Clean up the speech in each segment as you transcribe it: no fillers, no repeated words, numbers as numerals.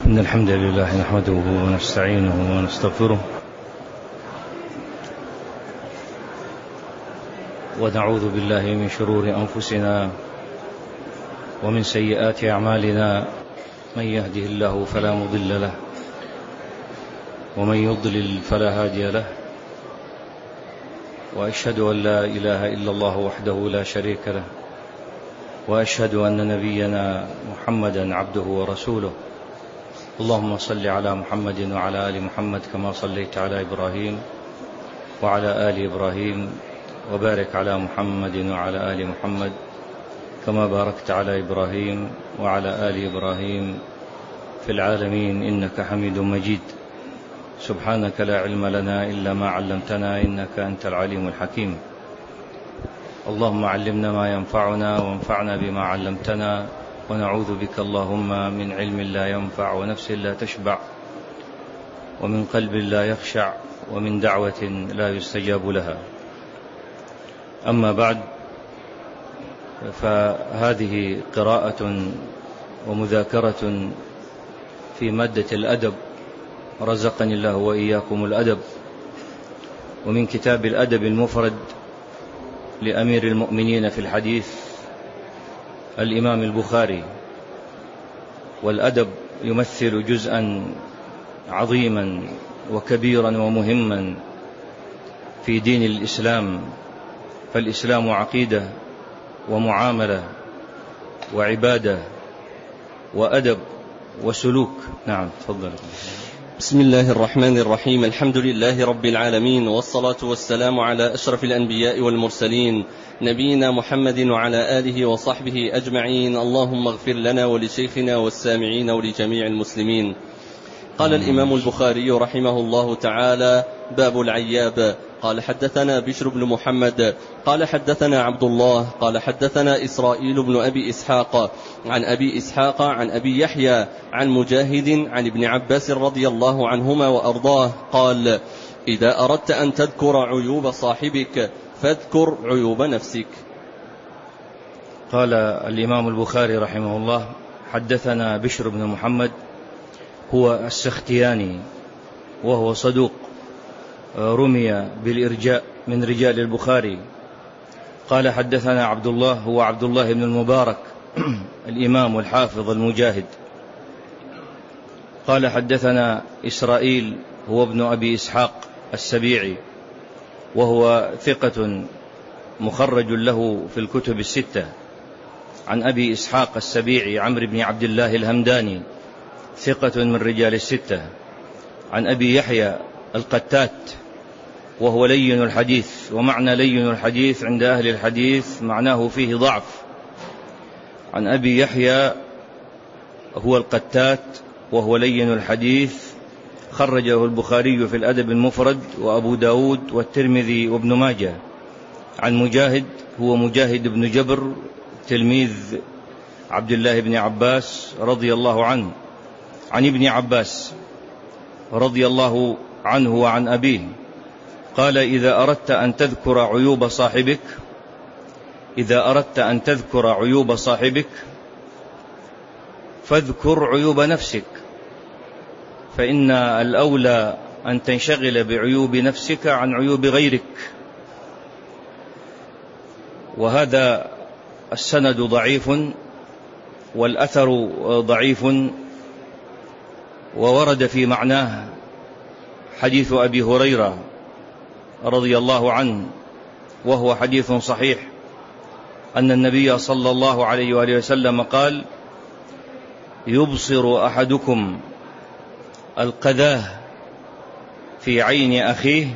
إن الحمد لله نحمده ونستعينه ونستغفره ونعوذ بالله من شرور أنفسنا ومن سيئات أعمالنا. من يهده الله فلا مضل له ومن يضلل فلا هادي له، وأشهد أن لا إله إلا الله وحده لا شريك له، وأشهد أن نبينا محمدا عبده ورسوله. اللهم صل على محمد وعلى آل محمد كما صليت على إبراهيم وعلى آل إبراهيم، وبارك على محمد وعلى آل محمد كما باركت على إبراهيم وعلى آل إبراهيم في العالمين إنك حميد مجيد. سبحانك لا علم لنا إلا ما علمتنا إنك أنت العليم الحكيم. اللهم علمنا ما ينفعنا وانفعنا بما علمتنا، ونعوذ بك اللهم من علم لا ينفع ونفس لا تشبع ومن قلب لا يخشع ومن دعوة لا يستجاب لها. أما بعد، فهذه قراءة ومذاكرة في مادة الأدب، رزقني الله وإياكم الأدب، ومن كتاب الأدب المفرد لأمير المؤمنين في الحديث الإمام البخاري. والأدب يمثل جزءا عظيما وكبيرا ومهما في دين الإسلام، فالإسلام عقيدة ومعاملة وعبادة وأدب وسلوك. نعم، تفضل. بسم الله الرحمن الرحيم. الحمد لله رب العالمين، والصلاة والسلام على أشرف الأنبياء والمرسلين، نبينا محمد وعلى آله وصحبه أجمعين. اللهم اغفر لنا ولشيخنا والسامعين ولجميع المسلمين. قال الإمام البخاري رحمه الله تعالى: باب العياب. قال حدثنا بشر بن محمد قال حدثنا عبد الله قال حدثنا إسرائيل بن أبي إسحاق عن أبي إسحاق عن أبي يحيى عن مجاهد عن ابن عباس رضي الله عنهما وأرضاه قال: إذا أردت أن تذكر عيوب صاحبك فاذكر عيوب نفسك. قال الإمام البخاري رحمه الله: حدثنا بشر بن محمد، هو السختياني وهو صدوق، رمي بالإرجاء من رجال البخاري. قال حدثنا عبد الله، هو عبد الله بن المبارك الإمام الحافظ المجاهد. قال حدثنا إسرائيل، هو ابن أبي إسحاق السبيعي، وهو ثقة مخرج له في الكتب الستة. عن أبي إسحاق السبيعي عمرو بن عبد الله الهمداني، ثقة من رجال الستة. عن أبي يحيى القتات، وهو لين الحديث، ومعنى لين الحديث عند أهل الحديث معناه فيه ضعف. عن أبي يحيى هو القتات وهو لين الحديث، خرجه البخاري في الأدب المفرد وأبو داود والترمذي وابن ماجه. عن مجاهد، هو مجاهد بن جبر تلميذ عبد الله بن عباس رضي الله عنه. عن ابن عباس رضي الله عنه وعن أبيه قال: إذا أردت أن تذكر عيوب صاحبك، إذا أردت أن تذكر عيوب صاحبك فاذكر عيوب نفسك، فإن الأولى أن تنشغل بعيوب نفسك عن عيوب غيرك. وهذا السند ضعيف والأثر ضعيف، وورد في معناه حديث أبي هريرة رضي الله عنه، وهو حديث صحيح، أن النبي صلى الله عليه وآله وسلم قال: يبصر أحدكم القذاه في عين أخيه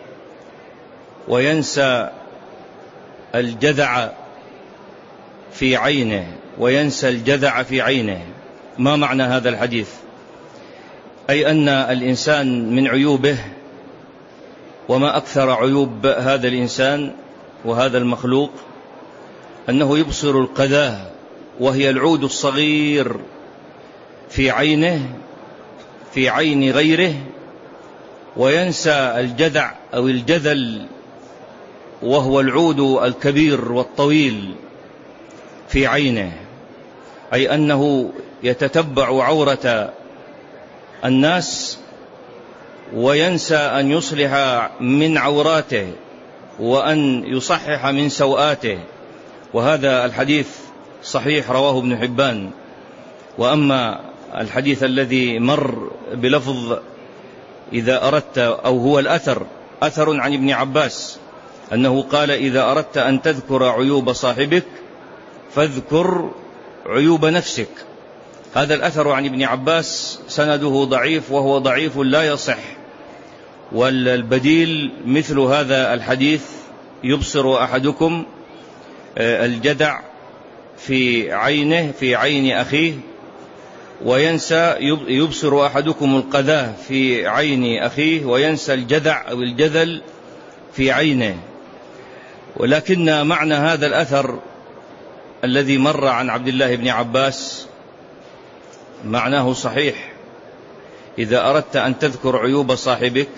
وينسى الجذع في عينه، وينسى الجذع في عينه. ما معنى هذا الحديث؟ أي أن الإنسان من عيوبه، وما أكثر عيوب هذا الإنسان وهذا المخلوق، أنه يبصر القذاه، وهي العود الصغير في عينه، في عين غيره، وينسى الجذع أو الجذل، وهو العود الكبير والطويل في عينه، أي أنه يتتبع عورة الناس وينسى أن يصلح من عوراته وأن يصحح من سوآته، وهذا الحديث صحيح رواه ابن حبان. وأما الحديث الذي مر بلفظ إذا أردت، أو هو الأثر عن ابن عباس أنه قال إذا أردت أن تذكر عيوب صاحبك فاذكر عيوب نفسك. هذا الأثر عن ابن عباس سنده ضعيف، وهو ضعيف لا يصح. والبديل مثل هذا الحديث: يبصر أحدكم الجدع في عينه في عين أخيه وينسى، يبصر أحدكم القذاة في عين أخيه وينسى الجدع أو الجذل في عينه. ولكن معنى هذا الأثر الذي مر عن عبد الله بن عباس معناه صحيح: إذا أردت أن تذكر عيوب صاحبك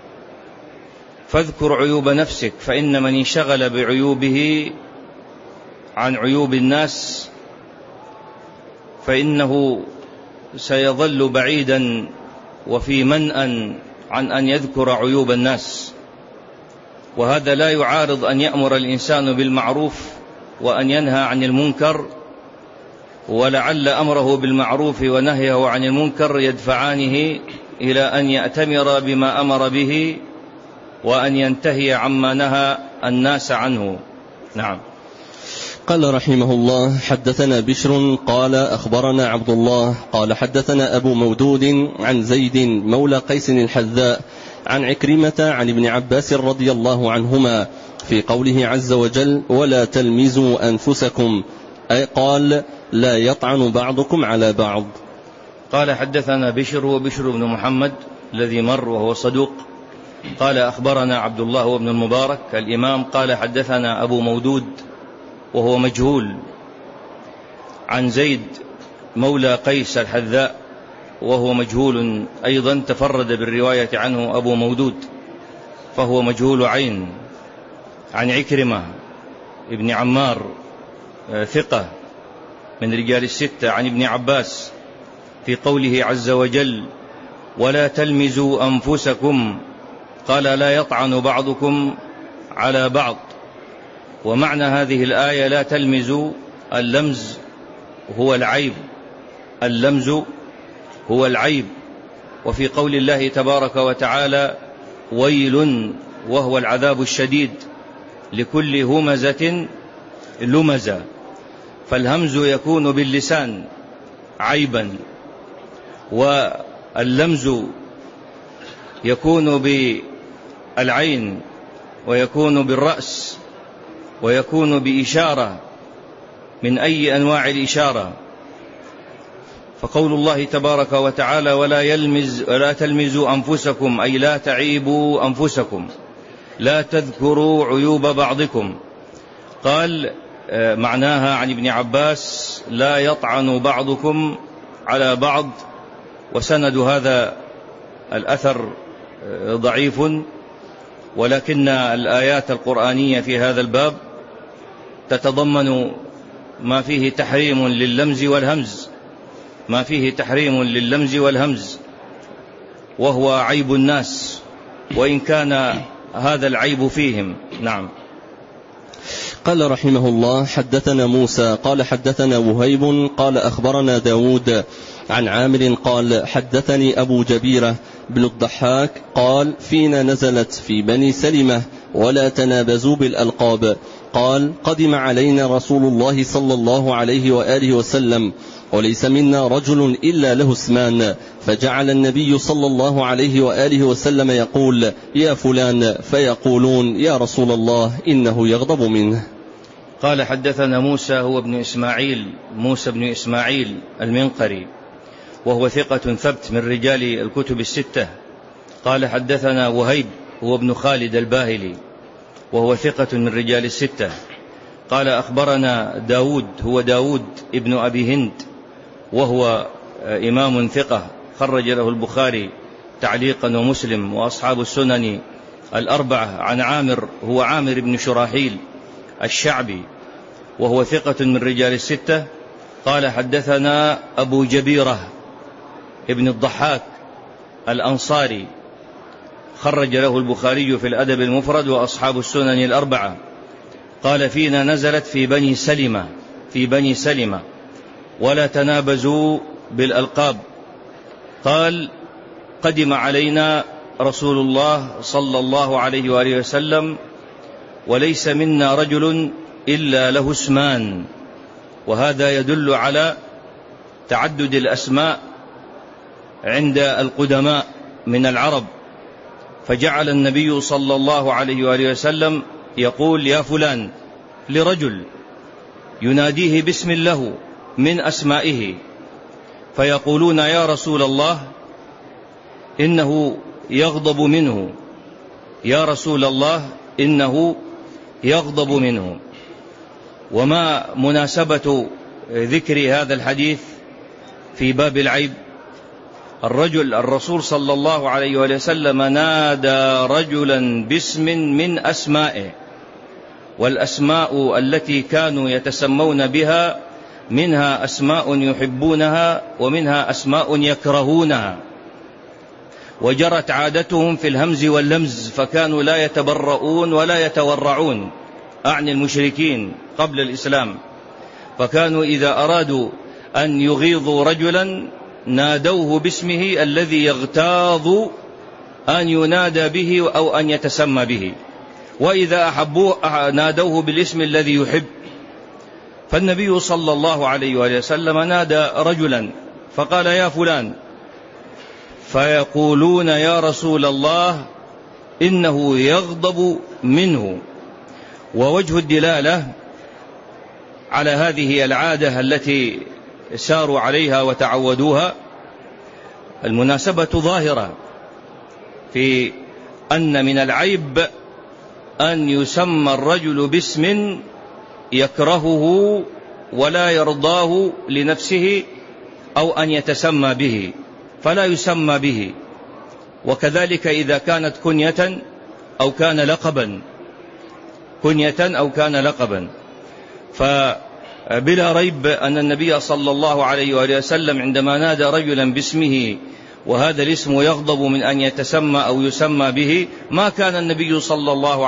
فاذكر عيوب نفسك، فإن من انشغل بعيوبه عن عيوب الناس فإنه سيظل بعيدا وفي منأى عن أن يذكر عيوب الناس. وهذا لا يعارض أن يأمر الإنسان بالمعروف وأن ينهى عن المنكر، ولعل أمره بالمعروف ونهيه عن المنكر يدفعانه إلى أن يأتمر بما أمر به وأن ينتهي عما نهى الناس عنه. نعم. قال رحمه الله: حدثنا بشر قال أخبرنا عبد الله قال حدثنا أبو مودود عن زيد مولى قيس الحذاء عن عكرمة عن ابن عباس رضي الله عنهما في قوله عز وجل: ولا تلمزوا أنفسكم، أي قال: لا يطعن بعضكم على بعض. قال حدثنا بشر وبشر بن محمد الذي مر وهو صدوق. قال أخبرنا عبد الله وابن المبارك الإمام. قال حدثنا أبو مودود وهو مجهول عن زيد مولى قيس الحذاء وهو مجهول أيضا، تفرد بالرواية عنه أبو مودود فهو مجهول عين. عن عكرمة ابن عمار ثقة من رجال الستة عن ابن عباس في قوله عز وجل: ولا تلمزوا أنفسكم، قال: لا يطعن بعضكم على بعض. ومعنى هذه الآية: لا تلمزوا، اللمز هو العيب، اللمز هو العيب. وفي قول الله تبارك وتعالى: ويل، وهو العذاب الشديد، لكل همزة لمزة. فالهمز يكون باللسان عيبا، واللمز يكون بالعين، ويكون بالرأس، ويكون بإشارة من أي أنواع الإشارة. فقول الله تبارك وتعالى: ولا تلمزوا أنفسكم، أي لا تعيبوا أنفسكم، لا تذكروا عيوب بعضكم. قال معناها عن ابن عباس: لا يطعن بعضكم على بعض. وسند هذا الأثر ضعيف، ولكن الآيات القرآنية في هذا الباب تتضمن ما فيه تحريم لللمز والهمز، ما فيه تحريم لللمز والهمز، وهو عيب الناس وإن كان هذا العيب فيهم. نعم. قال رحمه الله: حدثنا موسى قال حدثنا وهيب قال أخبرنا داود عن عامر قال حدثني أبو جبيرة بن الضحاك قال: فينا نزلت في بني سلمة ولا تنابزوا بالألقاب. قال: قدم علينا رسول الله صلى الله عليه وآله وسلم وليس منا رجل إلا له اسمان، فجعل النبي صلى الله عليه وآله وسلم يقول: يا فلان، فيقولون: يا رسول الله، إنه يغضب منه. قال حدثنا موسى هو ابن إسماعيل، موسى بن إسماعيل المنقري، وهو ثقة ثبت من رجال الكتب الستة. قال حدثنا وهيب هو ابن خالد الباهلي، وهو ثقة من رجال الستة. قال أخبرنا داود هو داود ابن أبي هند، وهو إمام ثقة خرج له البخاري تعليقا ومسلم وأصحاب السنن الأربعة. عن عامر هو عامر بن شراحيل الشعبي، وهو ثقة من رجال الستة. قال حدثنا أبو جبيرة ابن الضحاك الأنصاري، خرج له البخاري في الأدب المفرد وأصحاب السنن الأربعة. قال: فينا نزلت في بني سلمة ولا تنابزوا بالألقاب. قال: قدم علينا رسول الله صلى الله عليه وآله وسلم وليس منا رجل إلا له اسمان، وهذا يدل على تعدد الأسماء عند القدماء من العرب، فجعل النبي صلى الله عليه وآله وسلم يقول: يا فلان، لرجل يناديه باسم له من أسمائه، فيقولون: يا رسول الله إنه يغضب منه، يا رسول الله إنه يغضب منه. وما مناسبة ذكر هذا الحديث في باب العيب؟ الرسول صلى الله عليه وسلم نادى رجلا باسم من أسمائه، والأسماء التي كانوا يتسمون بها منها أسماء يحبونها ومنها أسماء يكرهونها، وجرت عادتهم في الهمز واللمز، فكانوا لا يتبرؤون ولا يتورعون، أعني المشركين قبل الإسلام، فكانوا إذا أرادوا أن يغيظوا رجلا نادوه باسمه الذي يغتاظ أن ينادى به أو أن يتسمى به، وإذا أحبوه نادوه بالاسم الذي يحب. فالنبي صلى الله عليه وسلم نادى رجلا فقال: يا فلان، فيقولون: يا رسول الله إنه يغضب منه. ووجه الدلالة على هذه العادة التي ساروا عليها وتعودوها، المناسبة ظاهرة في أن من العيب أن يسمى الرجل باسم يكرهه ولا يرضاه لنفسه، أو أن يتسمى به فلا يسمى به، وكذلك إذا كانت كنية أو كان لقبا. فبلا ريب أن النبي صلى الله عليه وآله وسلم عندما نادى رجلا باسمه وهذا الاسم يغضب من أن يتسمى أو يسمى به، ما كان النبي صلى الله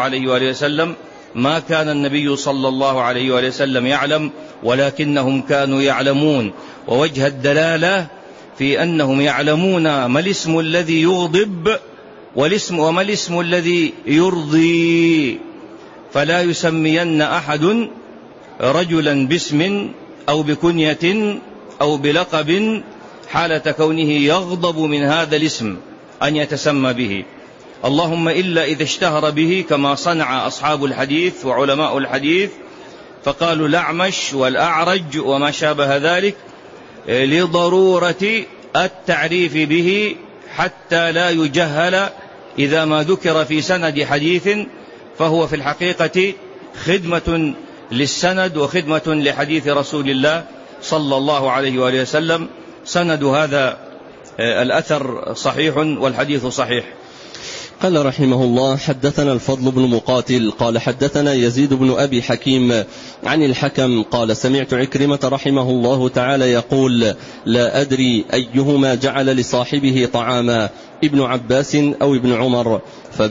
عليه وآله وسلم يعلم، ولكنهم كانوا يعلمون. ووجه الدلالة في أنهم يعلمون ما الاسم الذي يغضب وما الاسم الذي يرضي، فلا يسمين أحد رجلا باسم أو بكنية أو بلقب حالة كونه يغضب من هذا الاسم أن يتسمى به، اللهم إلا إذا اشتهر به كما صنع أصحاب الحديث وعلماء الحديث، فقالوا الأعمش والأعرج وما شابه ذلك لضرورة التعريف به حتى لا يجهل إذا ما ذكر في سند حديث، فهو في الحقيقة خدمة للسند وخدمة لحديث رسول الله صلى الله عليه وآله وسلم. سند هذا الأثر صحيح والحديث صحيح. قال رحمه الله: حدثنا الفضل بن مقاتل قال حدثنا يزيد بن أبي حكيم عن الحكم قال: سمعت عكرمة رحمه الله تعالى يقول: لا أدري أيهما جعل لصاحبه طعاما، ابن عباس أو ابن عمر،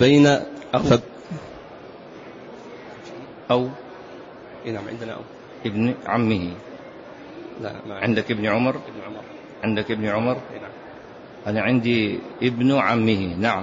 أو نعم عندنا ابن عمه. لا، عندك ابن عمر. عندك ابن عمر. أنا عندي ابن عمه. نعم.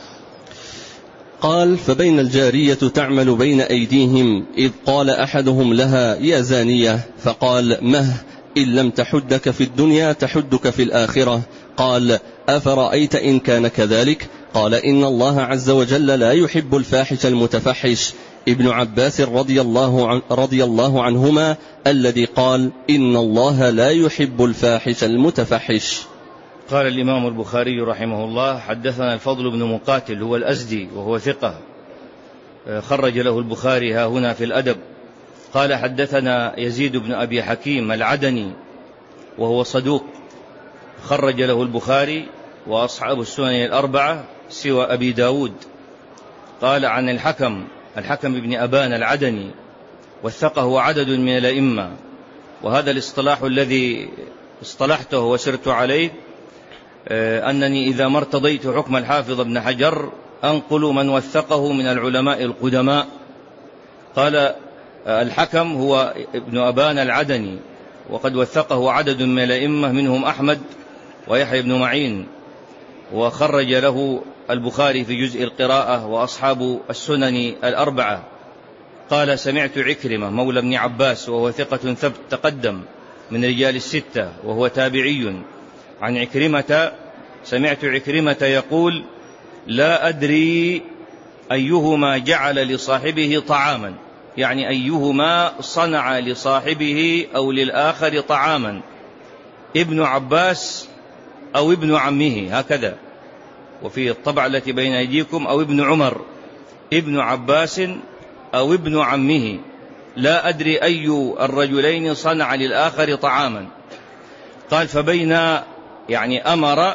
قال: فبين الجارية تعمل بين أيديهم، إذ قال أحدهم لها: يا زانية، فقال: مه، إن لم تحدك في الدنيا تحدك في الآخرة. قال: أفرأيت إن كان كذلك؟ قال: إن الله عز وجل لا يحب الفاحش المتفحش. ابن عباس رضي الله عنهما الذي قال: إن الله لا يحب الفاحش المتفحش. قال الإمام البخاري رحمه الله: حدثنا الفضل بن مقاتل هو الأزدي وهو ثقة، خرج له البخاري ها هنا في الأدب. قال: حدثنا يزيد بن أبي حكيم العدني وهو صدوق، خرج له البخاري وأصحاب السنن الأربعة سوى أبي داود. قال عن الحكم بن أبان العدني، وثقه عدد من الأئمة. وهذا الاصطلاح الذي اصطلحته وسرت عليه أنني إذا ما ارتضيت حكم الحافظ ابن حجر أنقل من وثقه من العلماء القدماء. قال الحكم هو ابن أبان العدني، وقد وثقه عدد من الأئمة منهم أحمد ويحيى بن معين، وخرج له البخاري في جزء القراءة وأصحاب السنن الأربعة. قال سمعت عكرمة مولى ابن عباس وهو ثقة ثبت تقدم من رجال الستة وهو تابعي، عن عكرمة سمعت عكرمة يقول لا أدري أيهما جعل لصاحبه طعاما، يعني أيهما صنع لصاحبه أو للآخر طعاما، ابن عباس أو ابن عمه، هكذا وفي الطبعة التي بين أيديكم أو ابن عمر، ابن عباس أو ابن عمه، لا أدري أي الرجلين صنع للآخر طعاما. قال فبين يعني أمر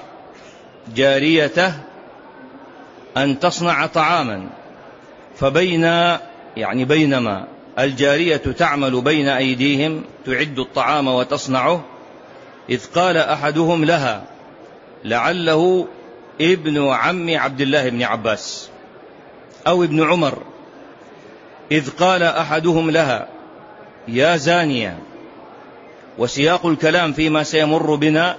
جاريته أن تصنع طعاما، فبين يعني بينما الجارية تعمل بين أيديهم تعد الطعام وتصنعه، إذ قال أحدهم لها لعله ابن عم عبد الله بن عباس أو ابن عمر، إذ قال أحدهم لها يا زانية، وسياق الكلام فيما سيمر بنا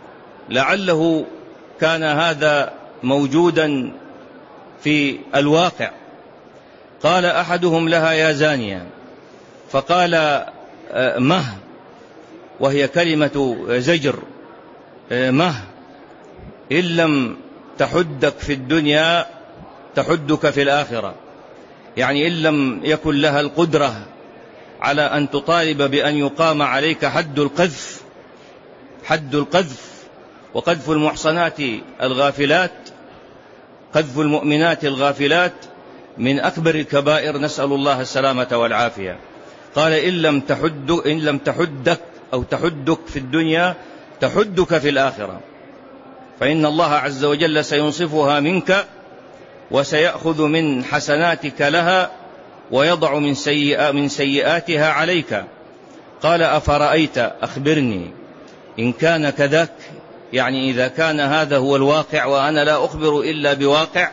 لعله كان هذا موجودا في الواقع. قال أحدهم لها يا زانية، فقال مه، وهي كلمة زجر، مه إن لم تحدك في الدنيا تحدك في الآخرة، يعني إن لم يكن لها القدرة على أن تطالب بأن يقام عليك حد القذف، حد القذف وقذف المحصنات الغافلات، قذف المؤمنات الغافلات من أكبر الكبائر، نسأل الله السلامة والعافية. قال إن لم تحدك أو تحدك في الدنيا تحدك في الآخرة، فإن الله عز وجل سينصفها منك وسيأخذ من حسناتك لها ويضع من سيئاتها عليك. قال أفرأيت، أخبرني إن كان كذاك، يعني إذا كان هذا هو الواقع وأنا لا أخبر إلا بواقع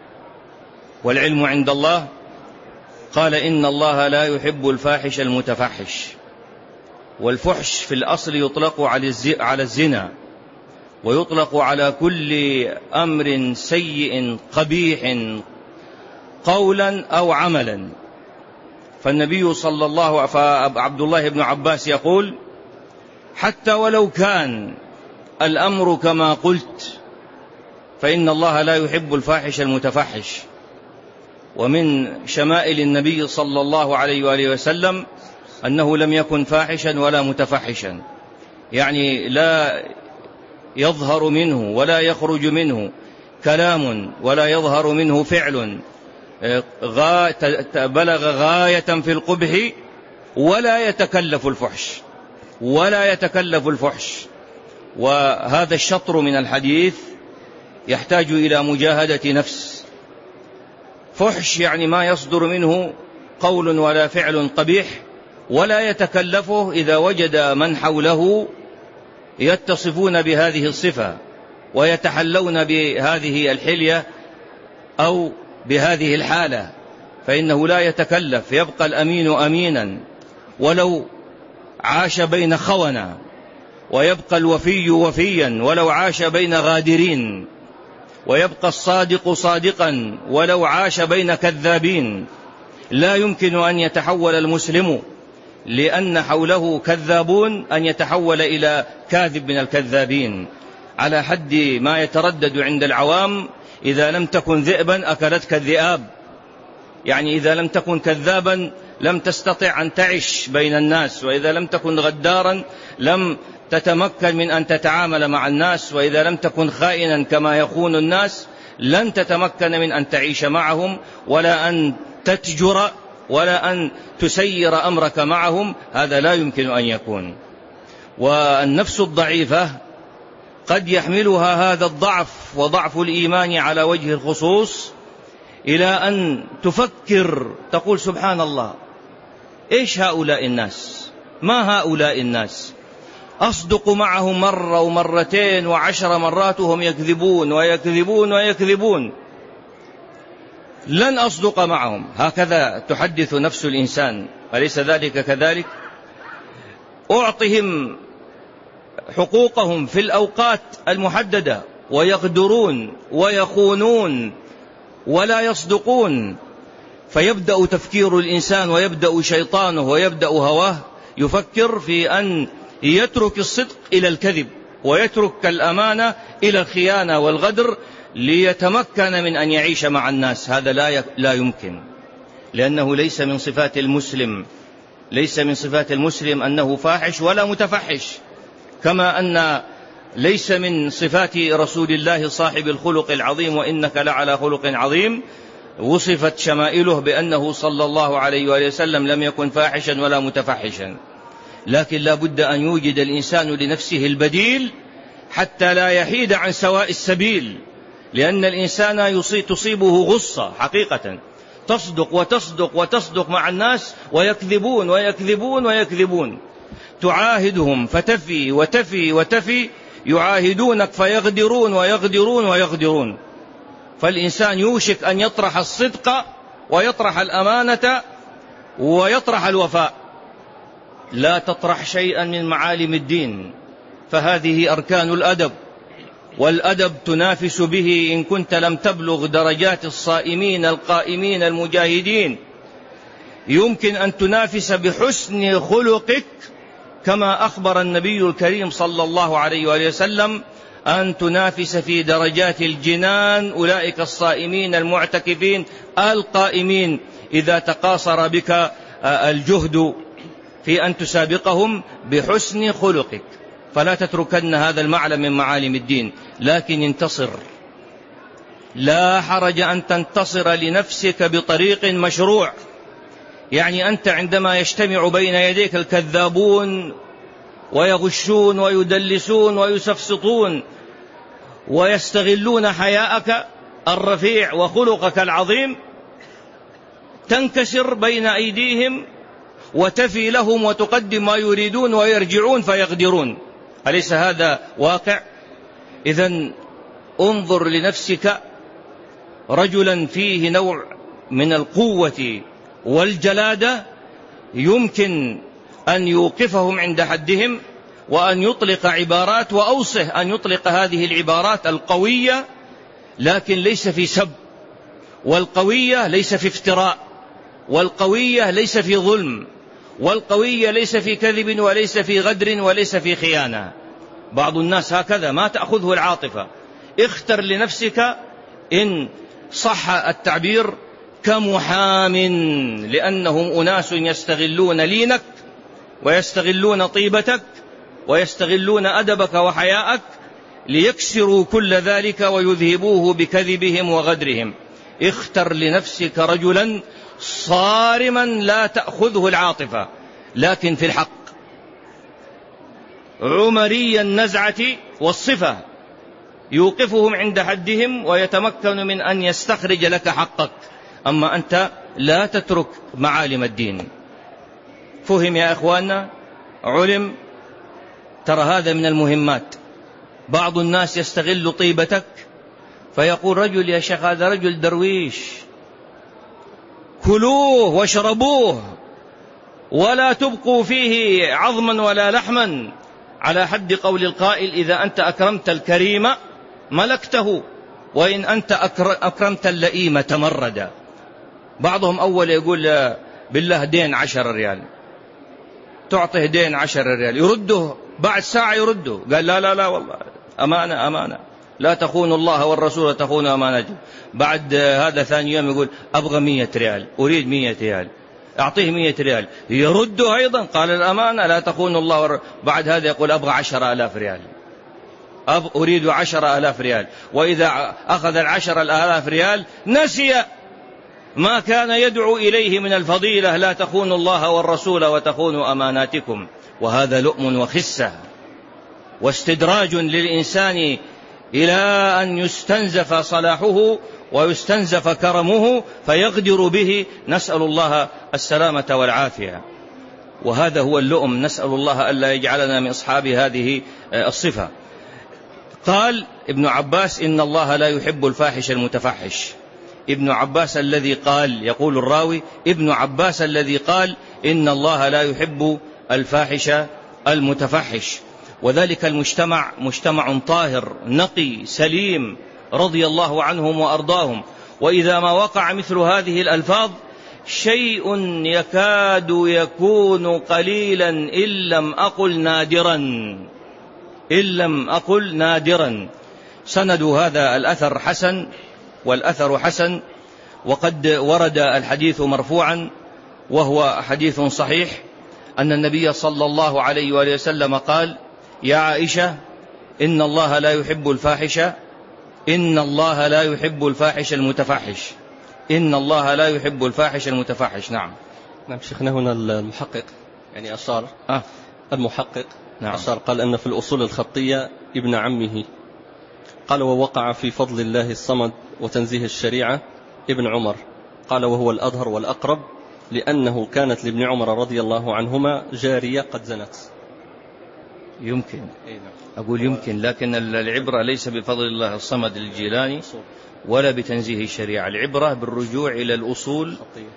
والعلم عند الله. قال إن الله لا يحب الفاحش المتفحش، والفحش في الأصل يطلق على الزنا، ويطلق على كل أمر سيء قبيح قولا أو عملا. فالنبي صلى الله فعبد الله بن عباس يقول حتى ولو كان الأمر كما قلت فإن الله لا يحب الفاحش المتفحش. ومن شمائل النبي صلى الله عليه وآله وسلم أنه لم يكن فاحشا ولا متفحشا، يعني لا يظهر منه ولا يخرج منه كلام ولا يظهر منه فعل بلغ غاية في القبح ولا يتكلف الفحش. وهذا الشطر من الحديث يحتاج إلى مجاهدة نفس. فحش يعني ما يصدر منه قول ولا فعل قبيح ولا يتكلفه إذا وجد من حوله يتصفون بهذه الصفة ويتحلون بهذه الحلية أو بهذه الحالة، فإنه لا يتكلف، يبقى الأمين أمينا ولو عاش بين خونة، ويبقى الوفي وفيا ولو عاش بين غادرين، ويبقى الصادق صادقا ولو عاش بين كذابين. لا يمكن أن يتحول المسلم لأن حوله كذابون أن يتحول إلى كاذب من الكذابين، على حد ما يتردد عند العوام إذا لم تكن ذئبا أكلتك الذئاب، يعني إذا لم تكن كذابا لم تستطع أن تعيش بين الناس، وإذا لم تكن غدارا لم تتمكن من أن تتعامل مع الناس، وإذا لم تكن خائنا كما يخون الناس لن تتمكن من أن تعيش معهم ولا أن تتجر ولا أن تسير أمرك معهم، هذا لا يمكن أن يكون. والنفس الضعيفة قد يحملها هذا الضعف وضعف الإيمان على وجه الخصوص إلى أن تفكر تقول سبحان الله، إيش هؤلاء الناس؟ ما هؤلاء الناس؟ أصدق معهم مرة ومرتين وعشر مرات وهم يكذبون ويكذبون ويكذبون، لن أصدق معهم. هكذا تحدث نفس الإنسان، أليس ذلك كذلك؟ أعطهم حقوقهم في الأوقات المحددة ويغدرون ويخونون ولا يصدقون، فيبدأ تفكير الإنسان ويبدأ شيطانه ويبدأ هواه يفكر في أن يترك الصدق إلى الكذب ويترك الأمانة إلى الخيانة والغدر ليتمكن من أن يعيش مع الناس. هذا لا يمكن، لأنه ليس من صفات المسلم، ليس من صفات المسلم أنه فاحش ولا متفحش، كما أن ليس من صفات رسول الله صاحب الخلق العظيم وإنك لعلى خلق عظيم، وصفت شمائله بأنه صلى الله عليه وآله وسلم لم يكن فاحشا ولا متفحشا. لكن لا بد أن يوجد الإنسان لنفسه البديل حتى لا يحيد عن سواء السبيل، لأن الإنسان تصيبه غصة حقيقة، تصدق وتصدق وتصدق مع الناس ويكذبون ويكذبون ويكذبون، تعاهدهم فتفي وتفي وتفي، يعاهدونك فيغدرون ويغدرون ويغدرون. فالإنسان يوشك أن يطرح الصدق ويطرح الأمانة ويطرح الوفاء، لا تطرح شيئا من معالم الدين، فهذه أركان الأدب، والأدب تنافس به إن كنت لم تبلغ درجات الصائمين القائمين المجاهدين. يمكن أن تنافس بحسن خلقك، كما أخبر النبي الكريم صلى الله عليه وآله وسلم أن تنافس في درجات الجنان أولئك الصائمين المعتكفين القائمين، إذا تقاصر بك الجهد في أن تسابقهم بحسن خلقك. فلا تتركن هذا المعلم من معالم الدين، لكن انتصر. لا حرج أن تنتصر لنفسك بطريق مشروع. يعني أنت عندما يجتمع بين يديك الكذابون ويغشون ويدلسون ويسفسطون ويستغلون حياءك الرفيع وخلقك العظيم، تنكسر بين أيديهم وتفي لهم وتقدم ما يريدون ويرجعون فيغدرون. أليس هذا واقع؟ إذن انظر لنفسك رجلا فيه نوع من القوة والجلادة، يمكن أن يوقفهم عند حدهم وأن يطلق عبارات، وأوصه أن يطلق هذه العبارات القوية، لكن ليس في سب، والقوية ليس في افتراء، والقوية ليس في ظلم، والقوية ليس في كذب وليس في غدر وليس في خيانة. بعض الناس هكذا ما تأخذه العاطفة. اختر لنفسك إن صح التعبير كمحام، لأنهم أناس يستغلون لينك ويستغلون طيبتك ويستغلون أدبك وحياءك ليكسروا كل ذلك ويذهبوه بكذبهم وغدرهم. اختر لنفسك رجلا صارما لا تأخذه العاطفة، لكن في الحق، عمري النزعة والصفة، يوقفهم عند حدهم ويتمكن من أن يستخرج لك حقك. أما أنت لا تترك معالم الدين. فهم يا إخواننا؟ علم؟ ترى هذا من المهمات. بعض الناس يستغل طيبتك فيقول رجل يا شيخ هذا رجل درويش، كلوه واشربوه ولا تبقوا فيه عظما ولا لحما، على حد قول القائل إذا أنت أكرمت الكريم ملكته، وإن أنت أكرمت اللئيم تمرد. بعضهم أول يقول بالله دين 10 ريال، تعطيه دين 10 ريال، يرده بعد ساعة يرده، قال لا لا لا والله أمانة أمانة، لا تخونوا الله والرسول وتخونوا أمانته. بعد هذا ثاني يوم يقول أبغى 100 ريال، أريد 100 ريال، أعطيه 100 ريال، يرده أيضا قال الأمانة لا تخونوا الله والرسول. بعد هذا يقول أبغى 10,000 ريال، أريد 10,000 ريال. وإذا أخذ 10,000 ريال نسي ما كان يدعو إليه من الفضيلة، لا تخونوا الله والرسول وتخونوا أماناتكم. وهذا لؤم وخسة واستدراج للإنسان إلى أن يستنزف صلاحه ويستنزف كرمه فيغدر به، نسأل الله السلامة والعافية. وهذا هو اللؤم، نسأل الله ألا يجعلنا من أصحاب هذه الصفة. قال ابن عباس: إن الله لا يحب الفاحش المتفحش. ابن عباس الذي قال، يقول الراوي: ابن عباس الذي قال إن الله لا يحب الفاحش المتفحش. وذلك المجتمع مجتمع طاهر نقي سليم رضي الله عنهم وأرضاهم، وإذا ما وقع مثل هذه الألفاظ شيء يكاد يكون قليلا إن لم أقل نادرا. سند هذا الأثر حسن، والأثر حسن، وقد ورد الحديث مرفوعا وهو حديث صحيح، أن النبي صلى الله عليه وآله وسلم قال: يا عائشة إن الله لا يحب الفاحش، إن الله لا يحب الفاحش المتفحش، إن الله لا يحب الفاحش المتفحش. نعم شيخنا، هنا المحقق يعني أشار المحقق أشار، قال أن في الأصول الخطية ابن عمه، قال ووقع في فضل الله الصمد وتنزيه الشريعة ابن عمر، قال وهو الأظهر والأقرب، لأنه كانت لابن عمر رضي الله عنهما جارية قد زنت. يمكن أقول يمكن، لكن العبرة ليس بفضل الله الصمد الجيلاني ولا بتنزيه الشريعة، العبرة بالرجوع إلى الأصول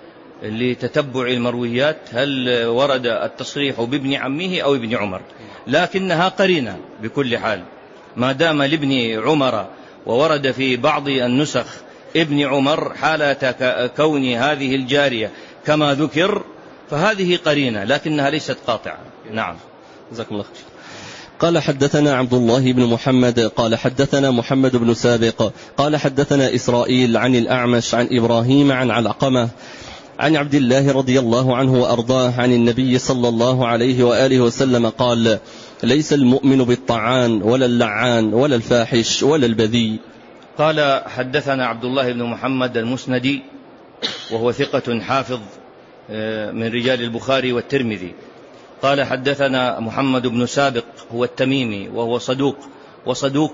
لتتبع المرويات، هل ورد التصريح بابن عمه أو ابن عمر، لكنها قرينة بكل حال، ما دام لابن عمر وورد في بعض النسخ ابن عمر حالة كون هذه الجارية كما ذكر، فهذه قرينة لكنها ليست قاطعة. نعم جزاكم الله خير. قال حدثنا عبد الله بن محمد قال حدثنا محمد بن سابق قال حدثنا إسرائيل عن الأعمش عن إبراهيم عن علقمة عن عبد الله رضي الله عنه وأرضاه عن النبي صلى الله عليه وآله وسلم قال: ليس المؤمن بالطعان ولا اللعان ولا الفاحش ولا البذيء. قال حدثنا عبد الله بن محمد المسندي، وهو ثقة حافظ من رجال البخاري والترمذي. قال حدثنا محمد بن سابق هو التميمي، وهو صدوق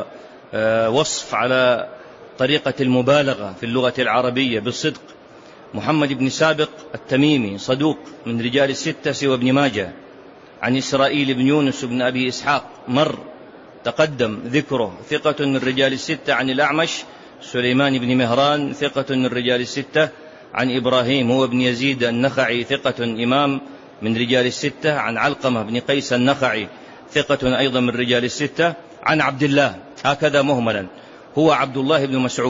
وصف على طريقة المبالغة في اللغة العربية بالصدق. محمد بن سابق التميمي صدوق من رجال الستة سوى ابن ماجه. عن إسرائيل بن يونس بن أبي إسحاق مر تقدم ذكره، ثقة من رجال الستة. عن الأعمش سليمان بن مهران ثقة من رجال الستة. عن إبراهيم هو ابن يزيد النخعي ثقة إمام من رجال الستة. عن علقمة بن قيس النخعي ثقة أيضا من رجال الستة. عن عبد الله هكذا مهملا هو عبد الله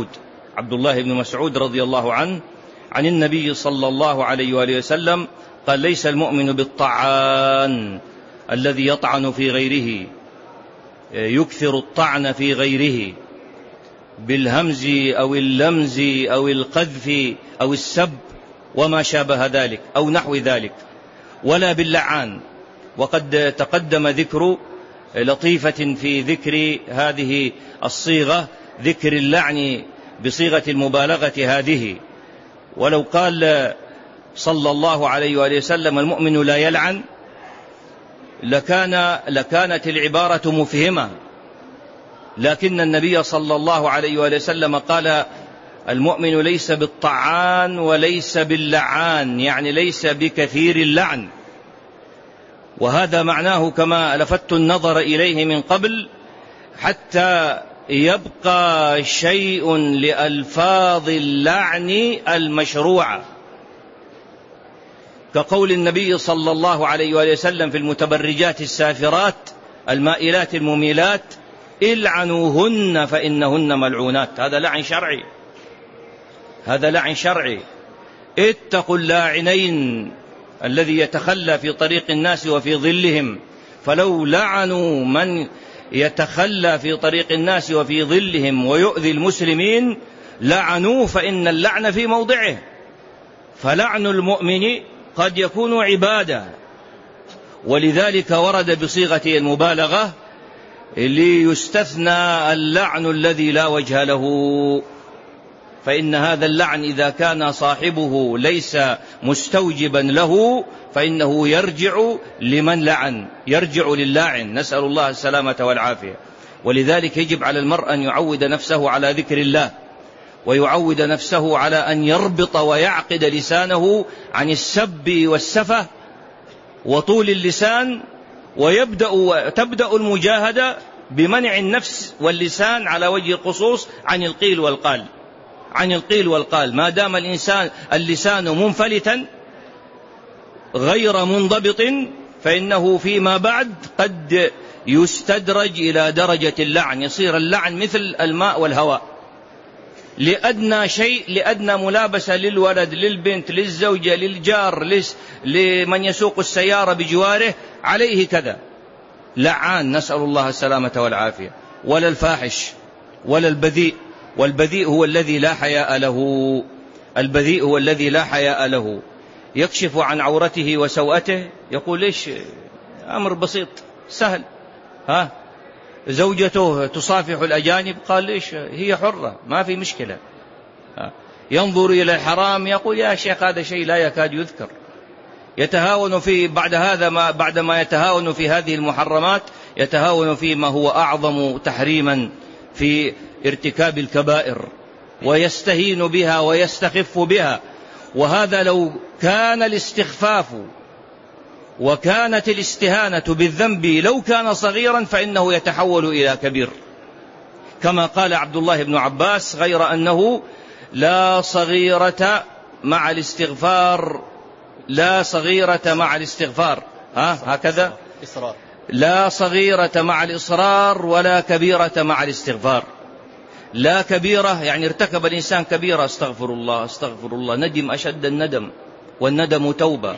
بن مسعود رضي الله عنه عن النبي صلى الله عليه وآله وسلم قال: ليس المؤمن بالطعان الذي يطعن في غيره، يكثر الطعن في غيره بالهمز أو اللمز أو القذف أو السب وما شابه ذلك أو نحو ذلك، ولا باللعان. وقد تقدم ذكر لطيفة في ذكر هذه الصيغة، ذكر اللعن بصيغة المبالغة هذه. ولو قال صلى الله عليه وآله وسلم المؤمن لا يلعن لكانت العبارة مفهمة، لكن النبي صلى الله عليه وآله وسلم قال: المؤمن ليس بالطعان وليس باللعان، يعني ليس بكثير اللعن. وهذا معناه كما لفت النظر إليه من قبل، حتى يبقى شيء لألفاظ اللعن المشروعة، كقول النبي صلى الله عليه وآله وسلم في المتبرجات السافرات المائلات المميلات: العنوهن فإنهن ملعونات. هذا لعن شرعي. اتقوا اللاعنين الذي يتخلى في طريق الناس وفي ظلهم، فلو لعنوا من يتخلى في طريق الناس وفي ظلهم ويؤذي المسلمين لعنوه، فإن اللعن في موضعه. فلعن المؤمن قد يكون عبادة، ولذلك ورد بصيغة المبالغة ليستثنى اللعن الذي لا وجه له، فإن هذا اللعن إذا كان صاحبه ليس مستوجبا له فإنه يرجع لمن لعن، يرجع للاعن، نسأل الله السلامة والعافية. ولذلك يجب على المرء أن يعود نفسه على ذكر الله، ويعود نفسه على أن يربط ويعقد لسانه عن السب والسفة وطول اللسان، وتبدأ المجاهدة بمنع النفس واللسان على وجه الخصوص عن القيل والقال، عن القيل والقال. ما دام اللسان منفلتا غير منضبط فإنه فيما بعد قد يستدرج إلى درجة اللعن، يصير اللعن مثل الماء والهواء، لأدنى شيء، لأدنى ملابسة للولد، للبنت، للزوجة، للجار، لمن يسوق السيارة بجواره، عليه كذا لعان، نسأل الله السلامة والعافية. ولا الفاحش ولا البذيء، والبذيء هو الذي لا حياء له، البذيء هو الذي لا حياء له، يكشف عن عورته وسوءته، يقول ليش أمر بسيط سهل، زوجته تصافح الأجانب، قال ليش هي حرة ما في مشكلة. ينظر إلى الحرام، يقول يا شيخ هذا شيء لا يكاد يذكر. يتهاون في بعدما يتهاون في هذه المحرمات يتهاون فيما هو أعظم تحريما في ارتكاب الكبائر، ويستهين بها ويستخف بها. وهذا لو كان الاستخفاف وكانت الاستهانة بالذنب لو كان صغيرا فإنه يتحول إلى كبير، كما قال عبد الله بن عباس: غير أنه لا صغيرة مع الاستغفار، لا صغيرة مع الاستغفار، هكذا، لا صغيرة مع الإصرار ولا كبيرة مع الاستغفار. لا كبيرة يعني ارتكب الإنسان كبيرة، استغفر الله استغفر الله، ندم أشد الندم، والندم توبة.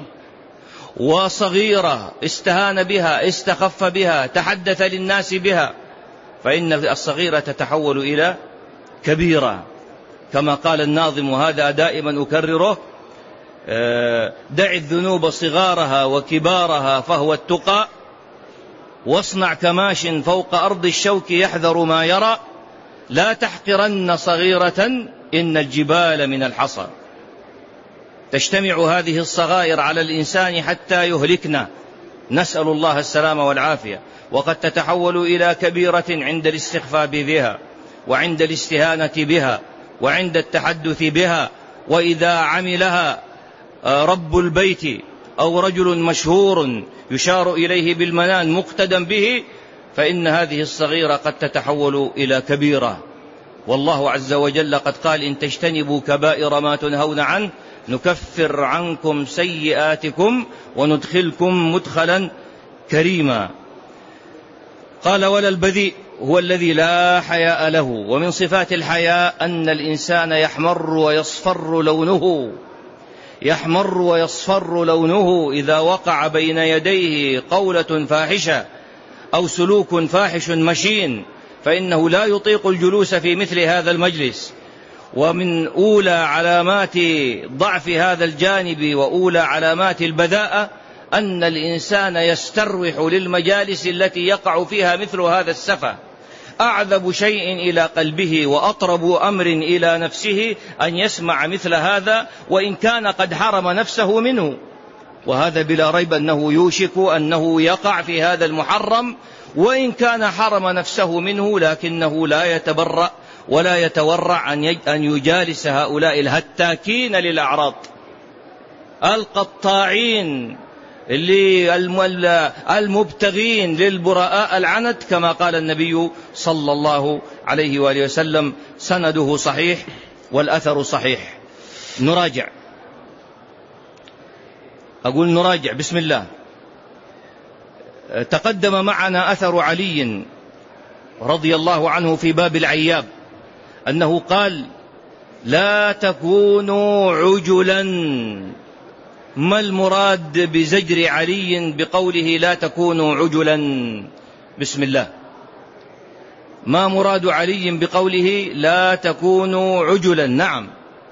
وصغيرة استهان بها، استخف بها، تحدث للناس بها، فإن الصغيرة تتحول إلى كبيرة، كما قال الناظم، وهذا دائما أكرره: دع الذنوب صغارها وكبارها فهو التقى، واصنع كماش فوق أرض الشوك يحذر ما يرى، لا تحقرن صغيرة إن الجبال من الحصى. تجتمع هذه الصغائر على الإنسان حتى يهلكنا، نسأل الله السلامة والعافية، وقد تتحول إلى كبيرة عند الاستخفاف بها، وعند الاستهانة بها، وعند التحدث بها. وإذا عملها رب البيت أو رجل مشهور يشار إليه بالمنان مقتدى به، فإن هذه الصغيرة قد تتحول إلى كبيرة. والله عز وجل قد قال: إن تجتنبوا كبائر ما تنهون عنه نكفر عنكم سيئاتكم وندخلكم مدخلا كريما. قال: ولا البذيء هو الذي لا حياء له. ومن صفات الحياء أن الإنسان يحمر ويصفر لونه، يحمر ويصفر لونه إذا وقع بين يديه قولة فاحشة أو سلوك فاحش مشين، فإنه لا يطيق الجلوس في مثل هذا المجلس. ومن أولى علامات ضعف هذا الجانب وأولى علامات البذاءة أن الإنسان يستروح للمجالس التي يقع فيها مثل هذا السفه. أعذب شيء إلى قلبه وأطرب أمر إلى نفسه أن يسمع مثل هذا، وإن كان قد حرم نفسه منه. وهذا بلا ريب أنه يوشك أنه يقع في هذا المحرم، وإن كان حرم نفسه منه، لكنه لا يتبرأ ولا يتورع أن يجالس هؤلاء الهتاكين للأعراض القطاعين المبتغين للبراء العنت، كما قال النبي صلى الله عليه وآله وسلم: سنده صحيح والأثر صحيح. نراجع، أقول نراجع بسم الله. تقدم معنا أثر علي رضي الله عنه في باب العياب أنه قال: لا تكونوا عجلا. ما المراد بزجر علي بقوله لا تكونوا عجلا؟ بسم الله. ما مراد علي بقوله لا تكونوا عجلا؟ نعم،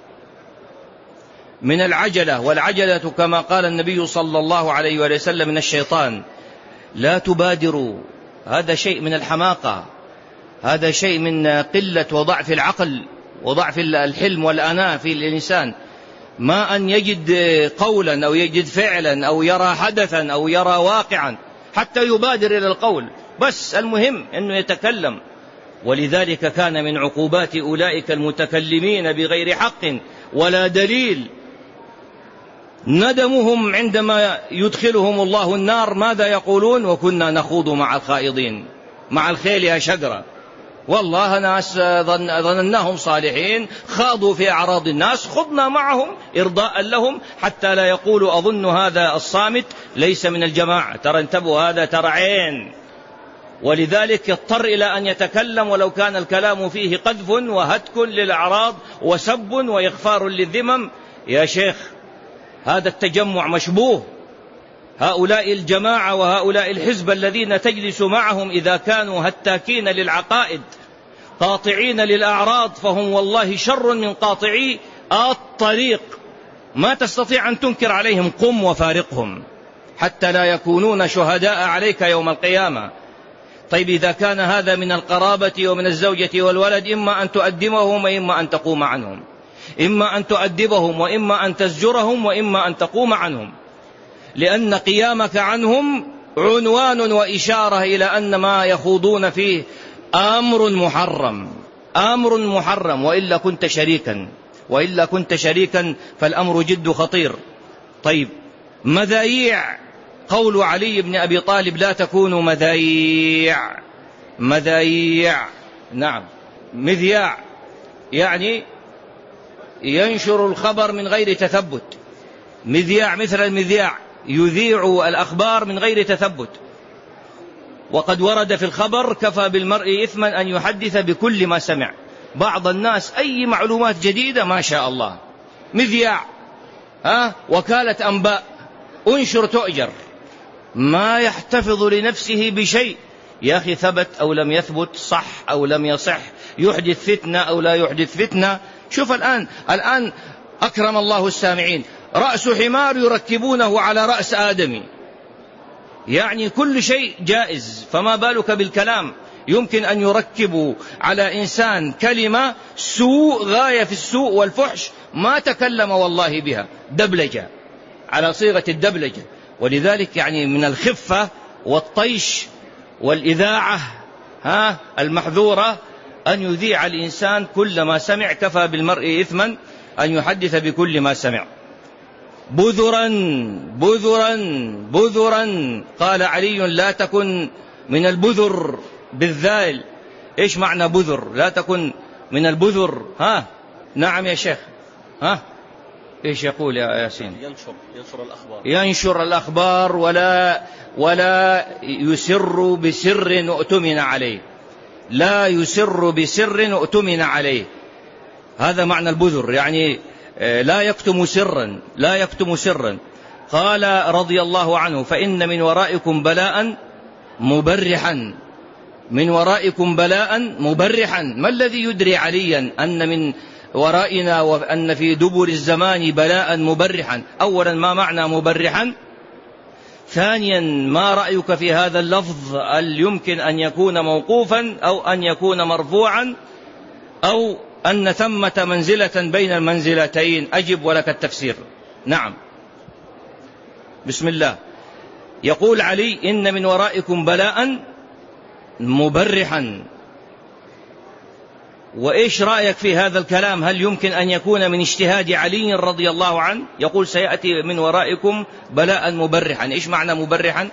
من العجلة، والعجلة كما قال النبي صلى الله عليه وسلم من الشيطان. لا تبادروا، هذا شيء من الحماقة، هذا شيء من قلة وضعف العقل وضعف الحلم والأناة في الإنسان. ما أن يجد قولا أو يجد فعلا أو يرى حدثا أو يرى واقعا حتى يبادر إلى القول، بس المهم أنه يتكلم. ولذلك كان من عقوبات أولئك المتكلمين بغير حق ولا دليل ندمهم عندما يدخلهم الله النار ماذا يقولون؟ وكنا نخوض مع الخائضين، مع الخيل يا شجرة، والله ناس ظنناهم صالحين خاضوا في أعراض الناس، خضنا معهم إرضاء لهم حتى لا يقولوا أظن هذا الصامت ليس من الجماعة، ترى انتبهوا هذا ترى عين. ولذلك يضطر إلى أن يتكلم ولو كان الكلام فيه قذف وهتك للأعراض وسب وإغفار للذمم. يا شيخ هذا التجمع مشبوه، هؤلاء الجماعة وهؤلاء الحزب الذين تجلس معهم إذا كانوا هتاكين للعقائد قاطعين للأعراض فهم والله شر من قاطعي الطريق، ما تستطيع أن تنكر عليهم، قم وفارقهم حتى لا يكونون شهداء عليك يوم القيامة. طيب إذا كان هذا من القرابة ومن الزوجة والولد إما أن تؤدبهم وإما أن تقوم عنهم، إما أن تؤدبهم وإما أن تزجرهم وإما أن تقوم عنهم، لأن قيامك عنهم عنوان وإشارة إلى أن ما يخوضون فيه أمر محرم، وإلا كنت شريكا فالأمر جد خطير. طيب مذايع، قول علي بن أبي طالب لا تكونوا مذايع، نعم، مذياع يعني ينشر الخبر من غير تثبت، مذياع مثل المذياع يذيع الأخبار من غير تثبت. وقد ورد في الخبر كفى بالمرء إثما أن يحدث بكل ما سمع. بعض الناس أي معلومات جديدة ما شاء الله مذياع، وكالة أنباء، أنشر تؤجر، ما يحتفظ لنفسه بشيء. يا أخي ثبت أو لم يثبت، صح أو لم يصح، يحدث فتنة أو لا يحدث فتنة. شوف الآن أكرم الله السامعين، رأس حمار يركبونه على رأس آدمي، يعني كل شيء جائز، فما بالك بالكلام؟ يمكن أن يركبوا على إنسان كلمة سوء غاية في السوء والفحش ما تكلم والله بها، دبلجة على صيغة الدبلجة. ولذلك يعني من الخفة والطيش والإذاعة المحذورة أن يذيع الإنسان كل ما سمع، كفى بالمرء إثما أن يحدث بكل ما سمع. بذرا قال علي لا تكن من البذر بالذال. إيش معنى بذر؟ لا تكن من البذر. نعم يا شيخ، إيش يقول يا ياسين؟ ينشر الأخبار ولا يسر بسر اؤتمن عليه، لا يسر بسر اؤتمن عليه، هذا معنى البذر، يعني لا يكتم سرا. قال رضي الله عنه فإن من ورائكم بلاء مبرحا. ما الذي يدري عليا أن من ورائنا وأن في دبر الزمان بلاء مبرحا؟ أولا ما معنى مبرحا؟ ثانيا ما رأيك في هذا اللفظ؟ هل يمكن أن يكون موقوفا أو أن يكون مرفوعا أو أن ثمة منزلة بين المنزلتين؟ أجب ولك التفسير. نعم، بسم الله. يقول علي إن من ورائكم بلاء مبرحا. وإيش رأيك في هذا الكلام؟ هل يمكن أن يكون من اجتهاد علي رضي الله عنه؟ يقول سيأتي من ورائكم بلاء مبرحا. إيش معنى مبرحا؟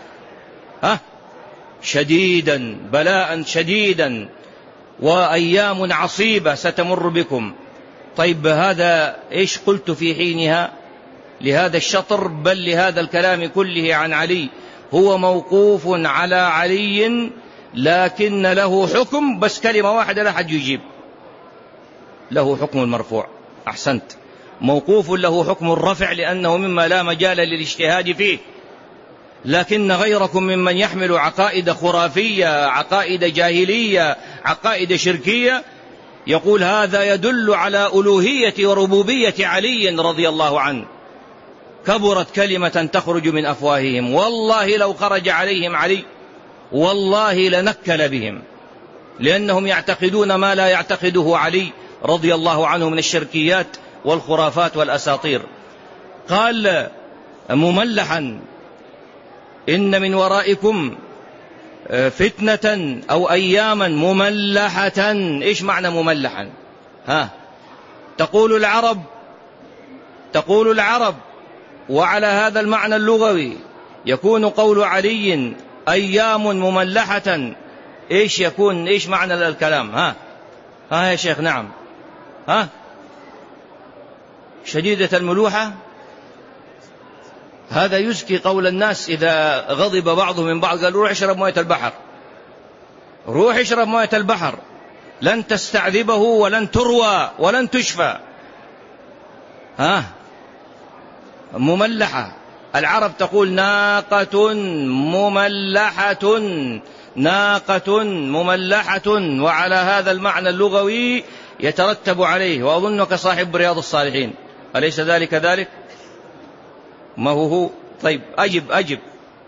شديدا، بلاء شديدا، وأيام عصيبة ستمر بكم. طيب هذا إيش قلت في حينها لهذا الشطر بل لهذا الكلام كله عن علي؟ هو موقوف على علي لكن له حكم، بس كلمة واحدة لا حد يجيب، له حكم المرفوع. أحسنت، موقوف له حكم الرفع لأنه مما لا مجال للاجتهاد فيه. لكن غيركم ممن يحمل عقائد خرافية، عقائد جاهلية، عقائد شركية، يقول هذا يدل على ألوهية وربوبية علي رضي الله عنه. كبرت كلمة تخرج من أفواههم، والله لو خرج عليهم علي والله لنكل بهم، لأنهم يعتقدون ما لا يعتقده علي رضي الله عنه من الشركيات والخرافات والأساطير. قال مملحا إن من ورائكم فتنة أو أياما مملحة. إيش معنى مملحا؟ تقول العرب وعلى هذا المعنى اللغوي يكون قول علي أيام مملحة. إيش يكون؟ إيش معنى الكلام؟ ها يا شيخ. نعم. شديدة الملوحة. هذا يزكي قول الناس إذا غضب بعضهم من بعض قال روح اشرب موية البحر، روح اشرب موية البحر، لن تستعذبه ولن تروى ولن تشفى. مملحة. العرب تقول ناقة مملحة، ناقة مملحة، وعلى هذا المعنى اللغوي يترتب عليه، وأظنك صاحب رياض الصالحين، أليس ذلك ذلك؟ ما هو؟ طيب أجب.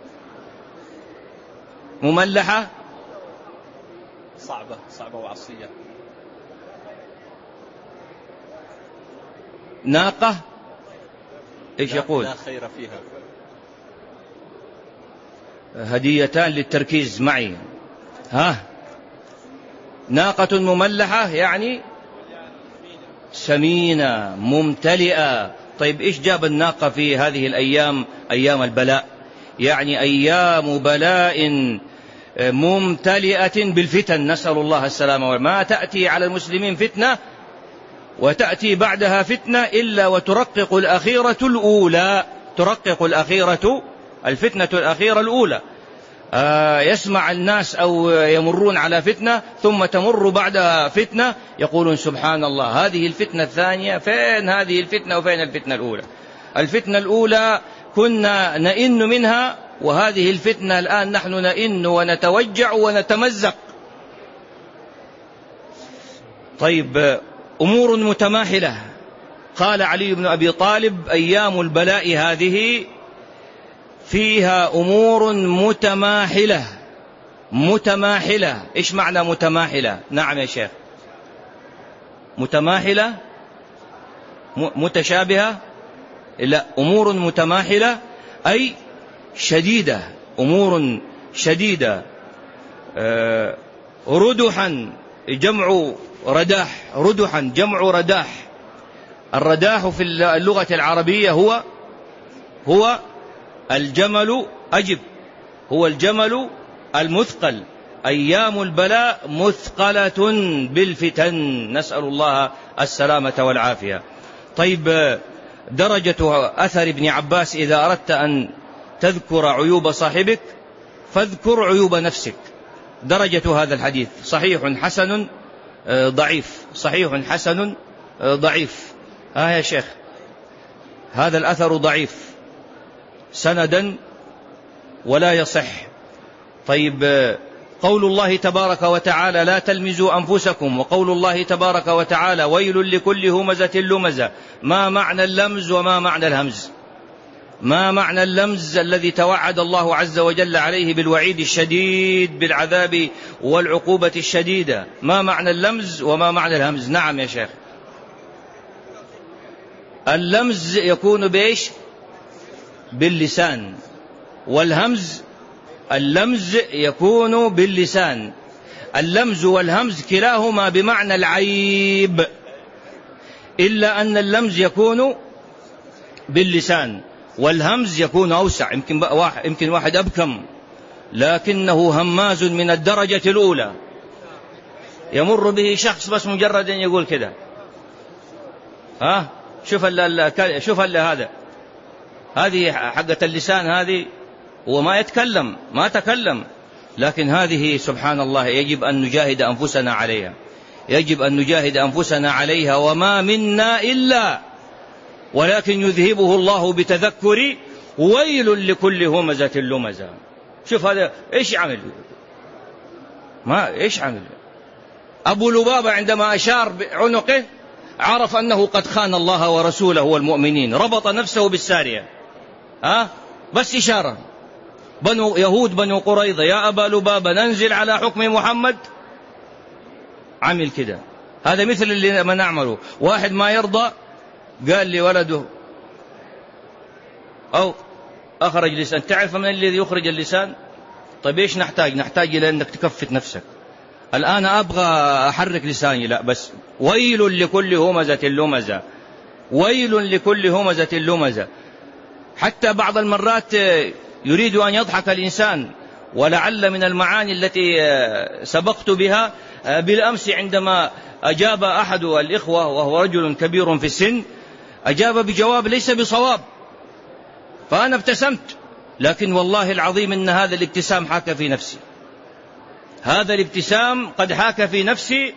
مملحة صعبة وعصية. ناقة إيش يقول؟ لا خير فيها. هديتان للتركيز معي. ناقة مملحة يعني سمينة ممتلئة. طيب إيش جاب الناقة في هذه الأيام، أيام البلاء؟ يعني أيام بلاء ممتلئة بالفتن، نسأل الله السلامة. ما تأتي على المسلمين فتنة وتأتي بعدها فتنة إلا وترقق الأخيرة الأولى، ترقق الأخيرة الفتنة الأخيرة الأولى. يسمع الناس أو يمرون على فتنة ثم تمر بعدها فتنة، يقولون سبحان الله هذه الفتنة الثانية، فين هذه الفتنة وفين الفتنة الأولى؟ الفتنة الأولى كنا نئن منها، وهذه الفتنة الآن نحن نئن ونتوجع ونتمزق. طيب أمور متماحلة. قال علي بن أبي طالب أيام البلاء هذه فيها أمور متماحلة. متماحلة إيش معنى متماحلة؟ نعم يا شيخ. متماحلة متشابهة؟ لا، أمور متماحلة أي شديدة، أمور شديدة. ردحا جمع رداح، ردحا جمع رداح. الرداح في اللغة العربية هو الجمل. هو الجمل المثقل. أيام البلاء مثقلة بالفتن، نسأل الله السلامة والعافية. طيب درجة أثر ابن عباس: إذا أردت أن تذكر عيوب صاحبك فاذكر عيوب نفسك. درجة هذا الحديث صحيح حسن ضعيف، صحيح حسن ضعيف. يا شيخ هذا الأثر ضعيف سندا ولا يصح. طيب قول الله تبارك وتعالى لا تلمزوا أنفسكم، وقول الله تبارك وتعالى ويل لكل همزة لمزة، ما معنى اللمز وما معنى الهمز؟ ما معنى اللمز الذي توعد الله عز وجل عليه بالوعيد الشديد بالعذاب والعقوبة الشديدة؟ ما معنى اللمز وما معنى الهمز؟ نعم يا شيخ. اللمز يكون بإيش؟ باللسان. والهمز، اللمز يكون باللسان. اللمز والهمز كلاهما بمعنى العيب، إلا أن اللمز يكون باللسان والهمز يكون أوسع. يمكن واحد أبكم لكنه هماز من الدرجة الأولى، يمر به شخص بس مجرد أن يقول كده شوف هذا، هذه حقة اللسان، هذه هو ما يتكلم، ما تكلم، لكن هذه سبحان الله يجب أن نجاهد أنفسنا عليها، يجب أن نجاهد أنفسنا عليها. وما منا إلا ولكن يذهبه الله بتذكر ويل لكل همزة لمزة. شوف هذا إيش عمل؟ إيش عمل؟ أبو لبابة عندما أشار بعنقه عرف أنه قد خان الله ورسوله والمؤمنين، ربط نفسه بالسارية. بس إشارة. بنو قريظة يا أبا لبابة ننزل على حكم محمد، عمل كده. هذا مثل اللي ما نعمله. واحد ما يرضى قال لولده أو أخرج لسان. تعرف من الذي يخرج اللسان؟ طيب إيش نحتاج إلى أنك تكفت نفسك. الآن أبغى أحرك لساني، لا، بس ويل لكل همزة لمزة، ويل لكل همزة لمزة. حتى بعض المرات يريد أن يضحك الإنسان. ولعل من المعاني التي سبقت بها بالأمس عندما أجاب أحد الإخوة وهو رجل كبير في السن، أجاب بجواب ليس بصواب، فأنا ابتسمت، لكن والله العظيم إن هذا الابتسام حاك في نفسي، هذا الابتسام قد حاك في نفسي،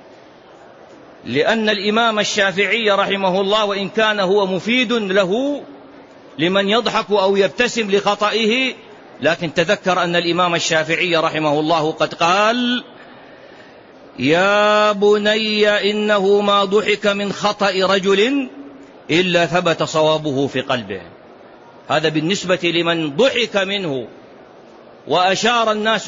لأن الإمام الشافعي رحمه الله وإن كان هو مفيد له لمن يضحك أو يبتسم لخطئه، لكن تذكر أن الإمام الشافعي رحمه الله قد قال: يا بني إنه ما ضحك من خطأ رجل إلا ثبت صوابه في قلبه. هذا بالنسبة لمن ضحك منه وأشار الناس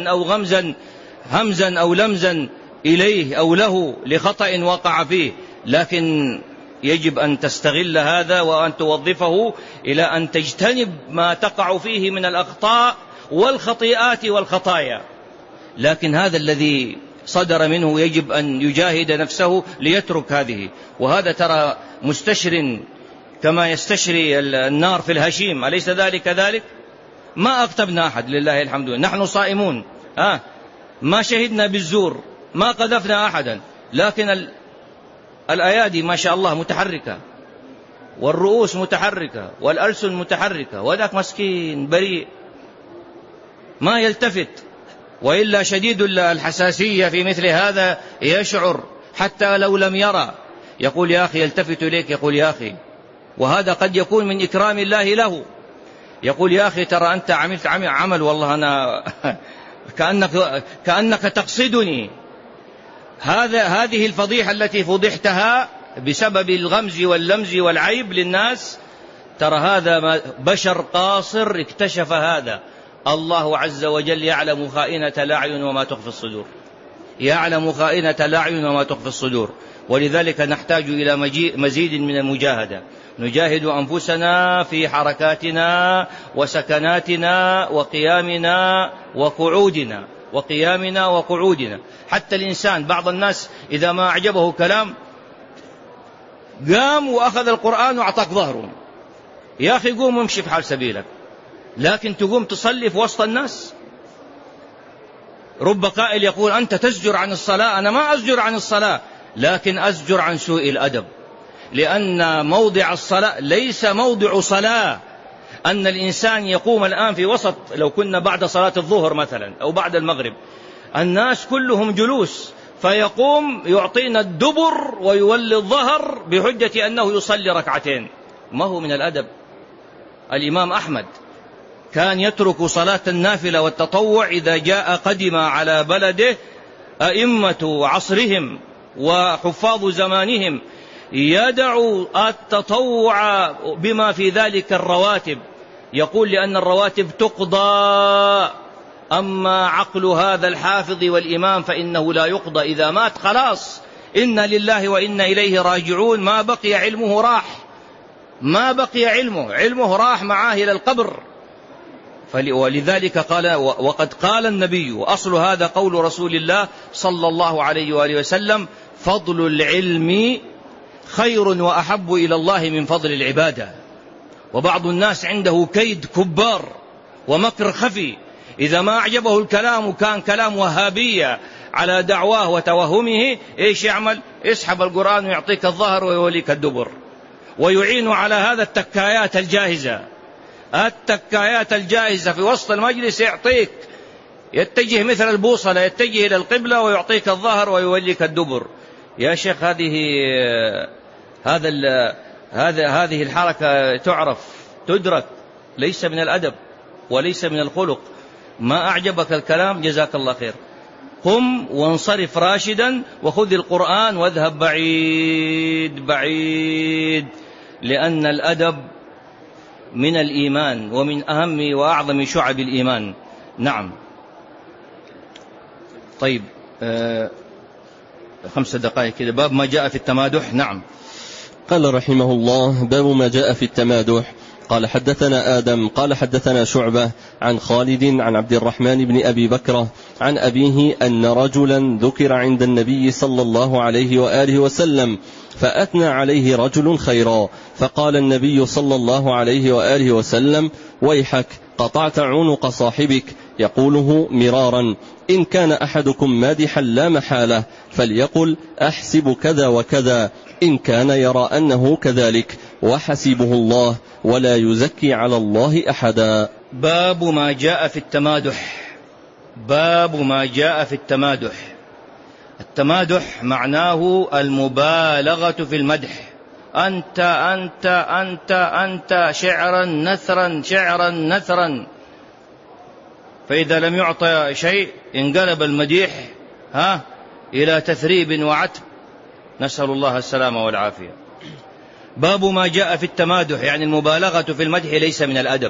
همزا أو لمزا إليه أو له لخطأ وقع فيه، لكن يجب أن تستغل هذا وأن توظفه إلى أن تجتنب ما تقع فيه من الأخطاء والخطيئات والخطايا. لكن هذا الذي صدر منه يجب أن يجاهد نفسه ليترك هذه. وهذا ترى مستشر كما يستشري النار في الهشيم، أليس ذلك كذلك؟ ما أغتبنا أحد لله الحمد لله، نحن صائمون، ما شهدنا بالزور، ما قذفنا أحدا، لكن الأيادي ما شاء الله متحركة، والرؤوس متحركة، والألسن متحركة، وذاك مسكين بريء ما يلتفت. وإلا شديد الحساسية في مثل هذا يشعر حتى لو لم يرى، يقول يا أخي، يلتفت إليك يقول يا أخي، وهذا قد يكون من إكرام الله له، يقول يا أخي ترى أنت عملت عمل والله أنا كأنك تقصدني. هذه الفضيحة التي فضحتها بسبب الغمز واللمز والعيب للناس، ترى هذا بشر قاصر اكتشف هذا. الله عز وجل يعلم خائنة الأعين وما تخفي الصدور، يعلم خائنة الأعين وما تخفي الصدور. ولذلك نحتاج إلى مزيد من المجاهدة، نجاهد أنفسنا في حركاتنا وسكناتنا وقيامنا وقعودنا. حتى الإنسان بعض الناس إذا ما أعجبه كلام قام وأخذ القرآن وأعطاك ظهره، يا أخي قوم وامشي في حال سبيلك، لكن تقوم تصلي في وسط الناس. رب قائل يقول أنت تزجر عن الصلاة، أنا ما أزجر عن الصلاة، لكن أزجر عن سوء الأدب، لأن موضع الصلاة ليس موضع صلاة. أن الإنسان يقوم الآن في وسط، لو كنا بعد صلاة الظهر مثلا أو بعد المغرب، الناس كلهم جلوس، فيقوم يعطينا الدبر ويولي الظهر بحجة أنه يصلي ركعتين، ما هو من الأدب. الإمام أحمد كان يترك صلاة النافلة والتطوع إذا جاء قدم على بلده أئمة عصرهم وحفاظ زمانهم، يدعو التطوع بما في ذلك الرواتب، يقول لأن الرواتب تقضى، أما عقل هذا الحافظ والإمام فإنه لا يقضى، إذا مات خلاص إنا لله وإنا إليه راجعون، ما بقي علمه راح، ما بقي علمه راح معاه إلى القبر. ولذلك قال وقد قال النبي، أصل هذا قول رسول الله صلى الله عليه وآله وسلم: فضل العلم خير وأحب إلى الله من فضل العبادة. وبعض الناس عنده كيد كبار ومكر خفي، إذا ما أعجبه الكلام كان كلام وهابية على دعواه وتوهمه، إيش يعمل؟ يسحب القرآن ويعطيك الظهر ويوليك الدبر، ويعين على هذا التكايات الجاهزة في وسط المجلس، يعطيك، يتجه مثل البوصلة، يتجه إلى القبلة ويعطيك الظهر ويوليك الدبر. يا شيخ هذه الحركة تعرف تدرك، ليس من الأدب وليس من الخلق. ما أعجبك الكلام جزاك الله خير، قم وانصرف راشدا وخذ القرآن واذهب بعيد، لأن الأدب من الإيمان ومن أهم وأعظم شعب الإيمان. نعم. طيب 5 دقائق كده. باب ما جاء في التمادح. نعم. قال رحمه الله: باب ما جاء في التمادح. قال حدثنا آدم قال حدثنا شعبة عن خالد عن عبد الرحمن بن أبي بكرة عن أبيه أن رجلا ذكر عند النبي صلى الله عليه وآله وسلم فأثنى عليه رجل خيرا، فقال النبي صلى الله عليه وآله وسلم: ويحك، قطعت عنق صاحبك. يقوله مرارا: إن كان أحدكم مادحا لا محالة فليقل: أحسب كذا وكذا، إن كان يرى أنه كذلك، وحسبه الله ولا يزكي على الله أحدا. باب ما جاء في التمادح. باب ما جاء في التمادح. التمادح معناه المبالغة في المدح. أنت أنت أنت أنت، شعرا نثرا شعرا نثرا، فإذا لم يعطى شيء انقلب المديح إلى تثريب وعتب، نسأل الله السلامة والعافية. باب ما جاء في التمادح، يعني المبالغة في المدح ليس من الأدب.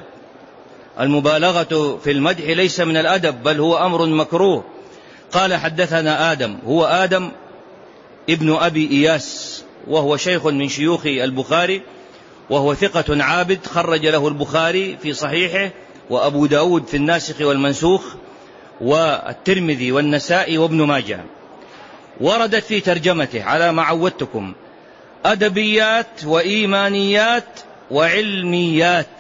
المبالغة في المدح ليس من الأدب، بل هو أمر مكروه. قال حدثنا آدم، هو آدم ابن أبي إياس، وهو شيخ من شيوخ البخاري، وهو ثقة عابد، خرج له البخاري في صحيحه، وأبو داود في الناسخ والمنسوخ، والترمذي والنسائي وابن ماجه. وردت في ترجمته على ما عودتكم أدبيات وإيمانيات وعلميات،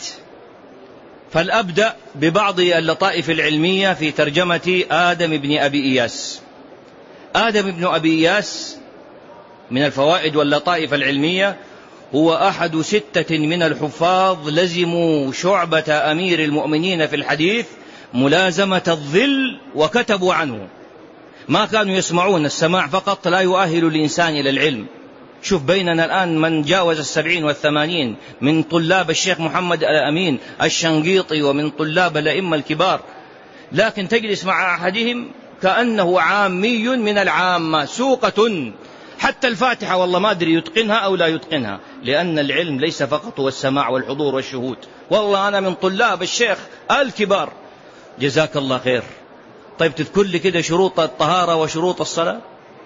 فلأبدأ ببعض اللطائف العلمية في ترجمة آدم بن أبي إياس. آدم بن أبي إياس من الفوائد واللطائف العلمية هو أحد 6 من الحفاظ لزموا شعبة أمير المؤمنين في الحديث ملازمة الظل وكتبوا عنه. ما كانوا يسمعون، السماع فقط لا يؤهل الإنسان إلى العلم. شوف بيننا الآن من جاوز 70 و80 من طلاب الشيخ محمد الأمين الشنقيطي ومن طلاب الأئمة الكبار، لكن تجلس مع أحدهم كأنه عامي من العامة، سوقة، حتى الفاتحة والله ما أدري يتقنها أو لا يتقنها، لأن العلم ليس فقط هو السماع والحضور والشهود. والله أنا من طلاب الشيخ الكبار، جزاك الله خير. طيب تذكر لي كده شروط الطهارة وشروط الصلاة؟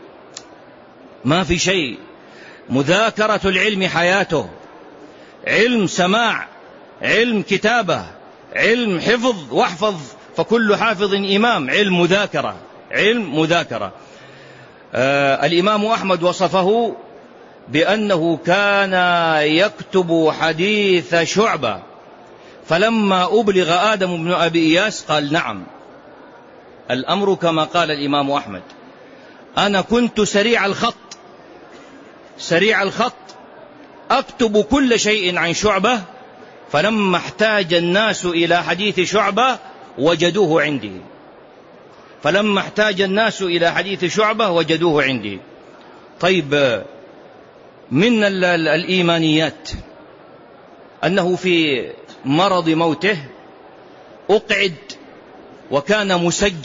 ما في شيء. مذاكرة العلم حياته، علم سماع، علم كتابة، علم حفظ واحفظ، فكل حافظ إمام. علم مذاكرة، علم مذاكرة. الإمام أحمد وصفه بأنه كان يكتب حديث شعبة، فلما أبلغ آدم بن أبي إياس قال: نعم، الأمر كما قال الإمام أحمد، أنا كنت سريع الخط، سريع الخط، أكتب كل شيء عن شعبة، فلما احتاج الناس إلى حديث شعبة وجدوه عندي. فلما احتاج الناس إلى حديث شعبة وجدوه عندي. طيب، من الإيمانيات أنه في مرض موته أقعد، وكان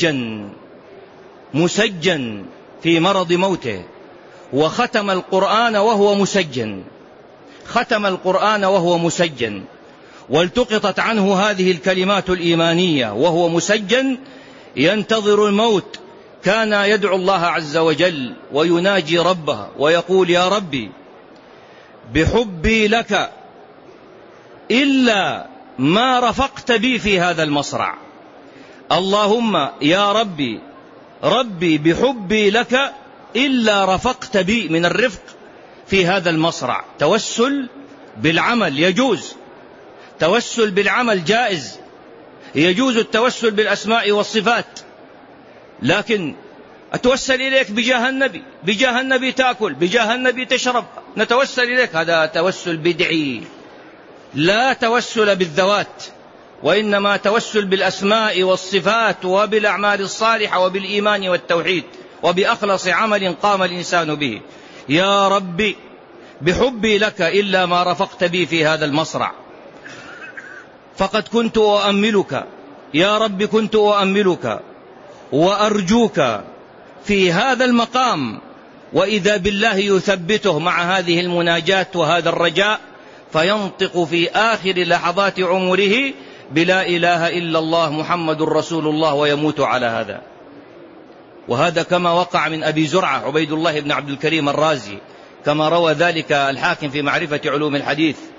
مسجن في مرض موته، وختم القرآن وهو مسجن، ختم القرآن وهو مسجن، والتقطت عنه هذه الكلمات الإيمانية وهو مسجن ينتظر الموت. كان يدعو الله عز وجل ويناجي ربه ويقول: يا ربي بحبي لك إلا ما رفقت بي في هذا المصرع، اللهم يا ربي بحبي لك إلا رفقت بي، من الرفق في هذا المصرع. توسل بالعمل يجوز، توسل بالعمل جائز، يجوز التوسل بالأسماء والصفات، لكن أتوسل إليك بجاه النبي، بجاه النبي تأكل، بجاه النبي تشرب، نتوسل إليك، هذا توسل بدعي، لا توسل بالذوات، وإنما توسل بالأسماء والصفات وبالأعمال الصالحة وبالإيمان والتوحيد وبأخلص عمل قام الإنسان به. يا ربي بحبي لك إلا ما رفقت بي في هذا المصرع، فقد كنت أؤملك يا رب، كنت أؤملك وأرجوك في هذا المقام، وإذا بالله يثبته مع هذه المناجاة وهذا الرجاء، فينطق في آخر لحظات عمره بلا إله إلا الله محمد رسول الله، ويموت على هذا. وهذا كما وقع من أبي زرعة عبيد الله بن عبد الكريم الرازي، كما روى ذلك الحاكم في معرفة علوم الحديث،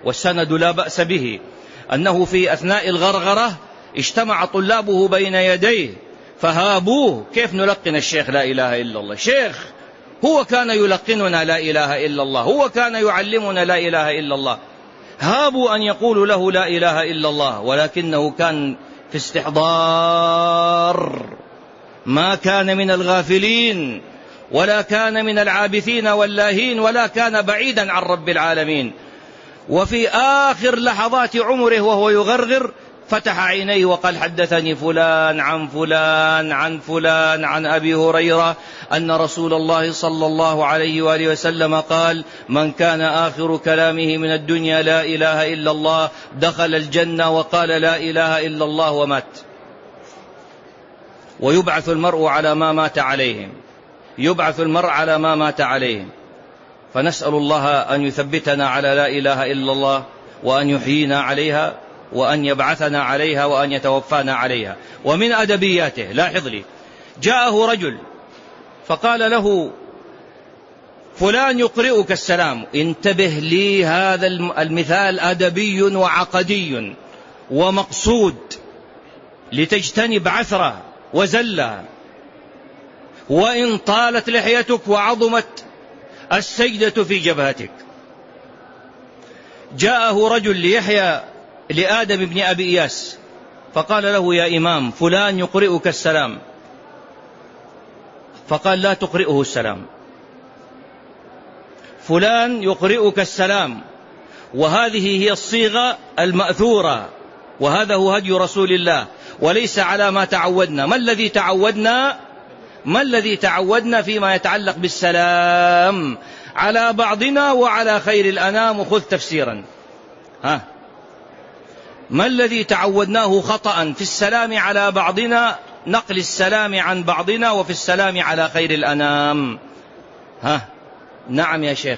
والسند لا بأس به، أنه في أثناء الغرغرة اجتمع طلابه بين يديه فهابوه. كيف نلقن الشيخ لا إله إلا الله؟ شيخ هو كان يلقننا لا إله إلا الله، هو كان يعلمنا لا إله إلا الله، هابوا أن يقولوا له لا إله إلا الله، ولكنه كان في استحضار، ما كان من الغافلين ولا كان من العابثين واللاهين، ولا كان بعيدا عن رب العالمين. وفي آخر لحظات عمره وهو يغرغر فتح عينيه وقال حدثني فلان عن فلان عن فلان عن أبي هريرة أن رسول الله صلى الله عليه وآله وسلم قال: من كان آخر كلامه من الدنيا لا إله إلا الله دخل الجنة، وقال لا إله إلا الله ومات. ويبعث المرء على ما مات عليه، يبعث المرء على ما مات عليه. فنسأل الله أن يثبتنا على لا إله إلا الله، وأن يحيينا عليها، وأن يبعثنا عليها، وأن يتوفانا عليها. ومن أدبياته، لاحظ لي، جاءه رجل فقال له: فلان يقرئك السلام. انتبه لي، هذا المثال أدبي وعقدي ومقصود لتجتنب عثرة وزلة. وإن طالت لحيتك وعظمت السجدة في جبهتك. جاءه رجل ليحيى لآدم بن أبي إياس فقال له: يا إمام، فلان يقرئك السلام. فقال: لا تقرئه السلام. فلان يقرئك السلام، وهذه هي الصيغة المأثورة، وهذا هو هدي رسول الله، وليس على ما تعودنا. ما الذي تعودنا فيما يتعلق بالسلام على بعضنا وعلى خير الأنام؟ وخذ تفسيرا. ما الذي تعودناه خطأ في السلام على بعضنا، نقل السلام عن بعضنا، وفي السلام على خير الأنام؟ نعم يا شيخ.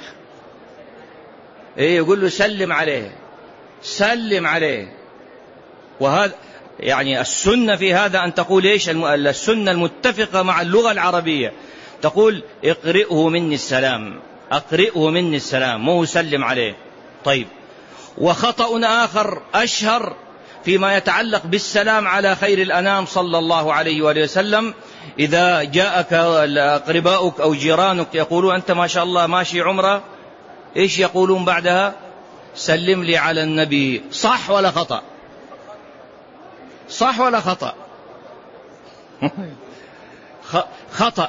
يقول له سلم عليه، سلم عليه. وهذا يعني السنة في هذا أن تقول إيش؟ السنة المتفقة مع اللغة العربية تقول: اقرئه مني السلام، اقرئه مني السلام، مو سلم عليه. طيب، وخطأ آخر أشهر فيما يتعلق بالسلام على خير الأنام صلى الله عليه وآله وسلم: إذا جاءك أقرباؤك أو جيرانك يقولون: أنت ما شاء الله ماشي عمرة، إيش يقولون بعدها؟ سلم لي على النبي. صح ولا خطأ؟ صح ولا خطأ؟ خطأ.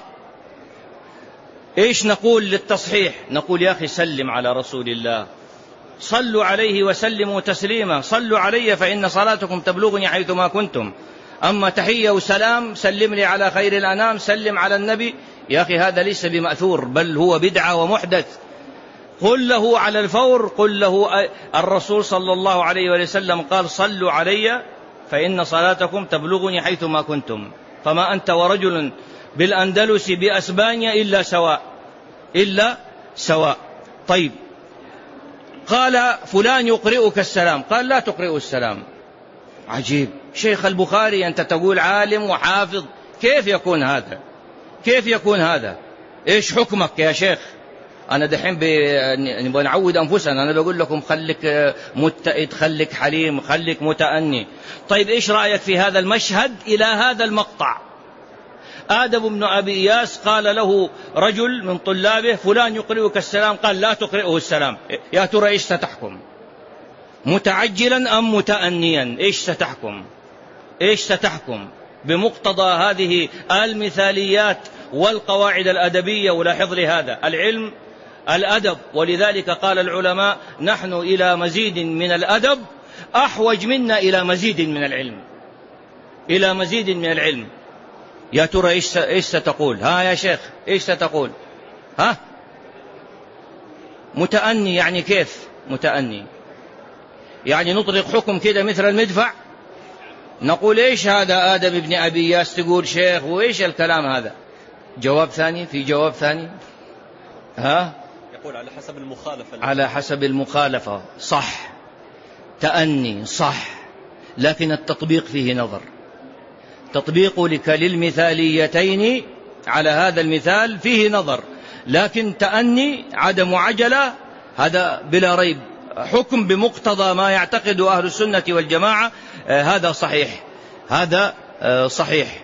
إيش نقول للتصحيح؟ نقول: يا أخي سلم على رسول الله، صلوا عليه وسلموا تسليما، صلوا علي فإن صلاتكم تبلغني حيثما كنتم. أما تحية وسلام، سلم لي على خير الأنام، سلم على النبي، يا أخي هذا ليس بمأثور، بل هو بدعة ومحدث. قل له على الفور، قل له الرسول صلى الله عليه وسلم قال: صلوا علي فإن صلاتكم تبلغني حيثما كنتم. فما أنت ورجل بالأندلس بأسبانيا إلا سواء. طيب، قال: فلان يقرئك السلام. قال: لا تقرئه السلام. عجيب، شيخ البخاري أنت تقول عالم وحافظ، كيف يكون هذا؟ كيف يكون هذا؟ إيش حكمك يا شيخ؟ أنا دحين نبغى نعود أنفسنا، أنا بقول لكم خليك متئد، خليك حليم، خليك متأني. طيب، إيش رأيك في هذا المشهد إلى هذا المقطع؟ آدم بن أبي إياس قال له رجل من طلابه: فلان يقرئك السلام. قال: لا تقرئه السلام. يا ترى إيش ستحكم؟ متعجلا أم متأنيا؟ إيش ستحكم؟ إيش ستحكم بمقتضى هذه المثاليات والقواعد الأدبية؟ ولاحظ لي هذا العلم الأدب، ولذلك قال العلماء: نحن إلى مزيد من الأدب أحوج منا إلى مزيد من العلم، إلى مزيد من العلم. يا ترى إيش ستقول؟ يا شيخ إيش ستقول؟ متأني يعني كيف متأني؟ يعني نطلق حكم كده مثل المدفع، نقول إيش هذا آدم بن أبي إياس تقول شيخ، وإيش الكلام هذا؟ جواب ثاني، في جواب ثاني. يقول على حسب المخالفة. على حسب المخالفة، صح، تأني صح، لكن التطبيق فيه نظر. تطبيقك للمثاليتين على هذا المثال فيه نظر، لكن تأني عدم عجلة هذا بلا ريب حكم بمقتضى ما يعتقد أهل السنة والجماعة، هذا صحيح، هذا صحيح.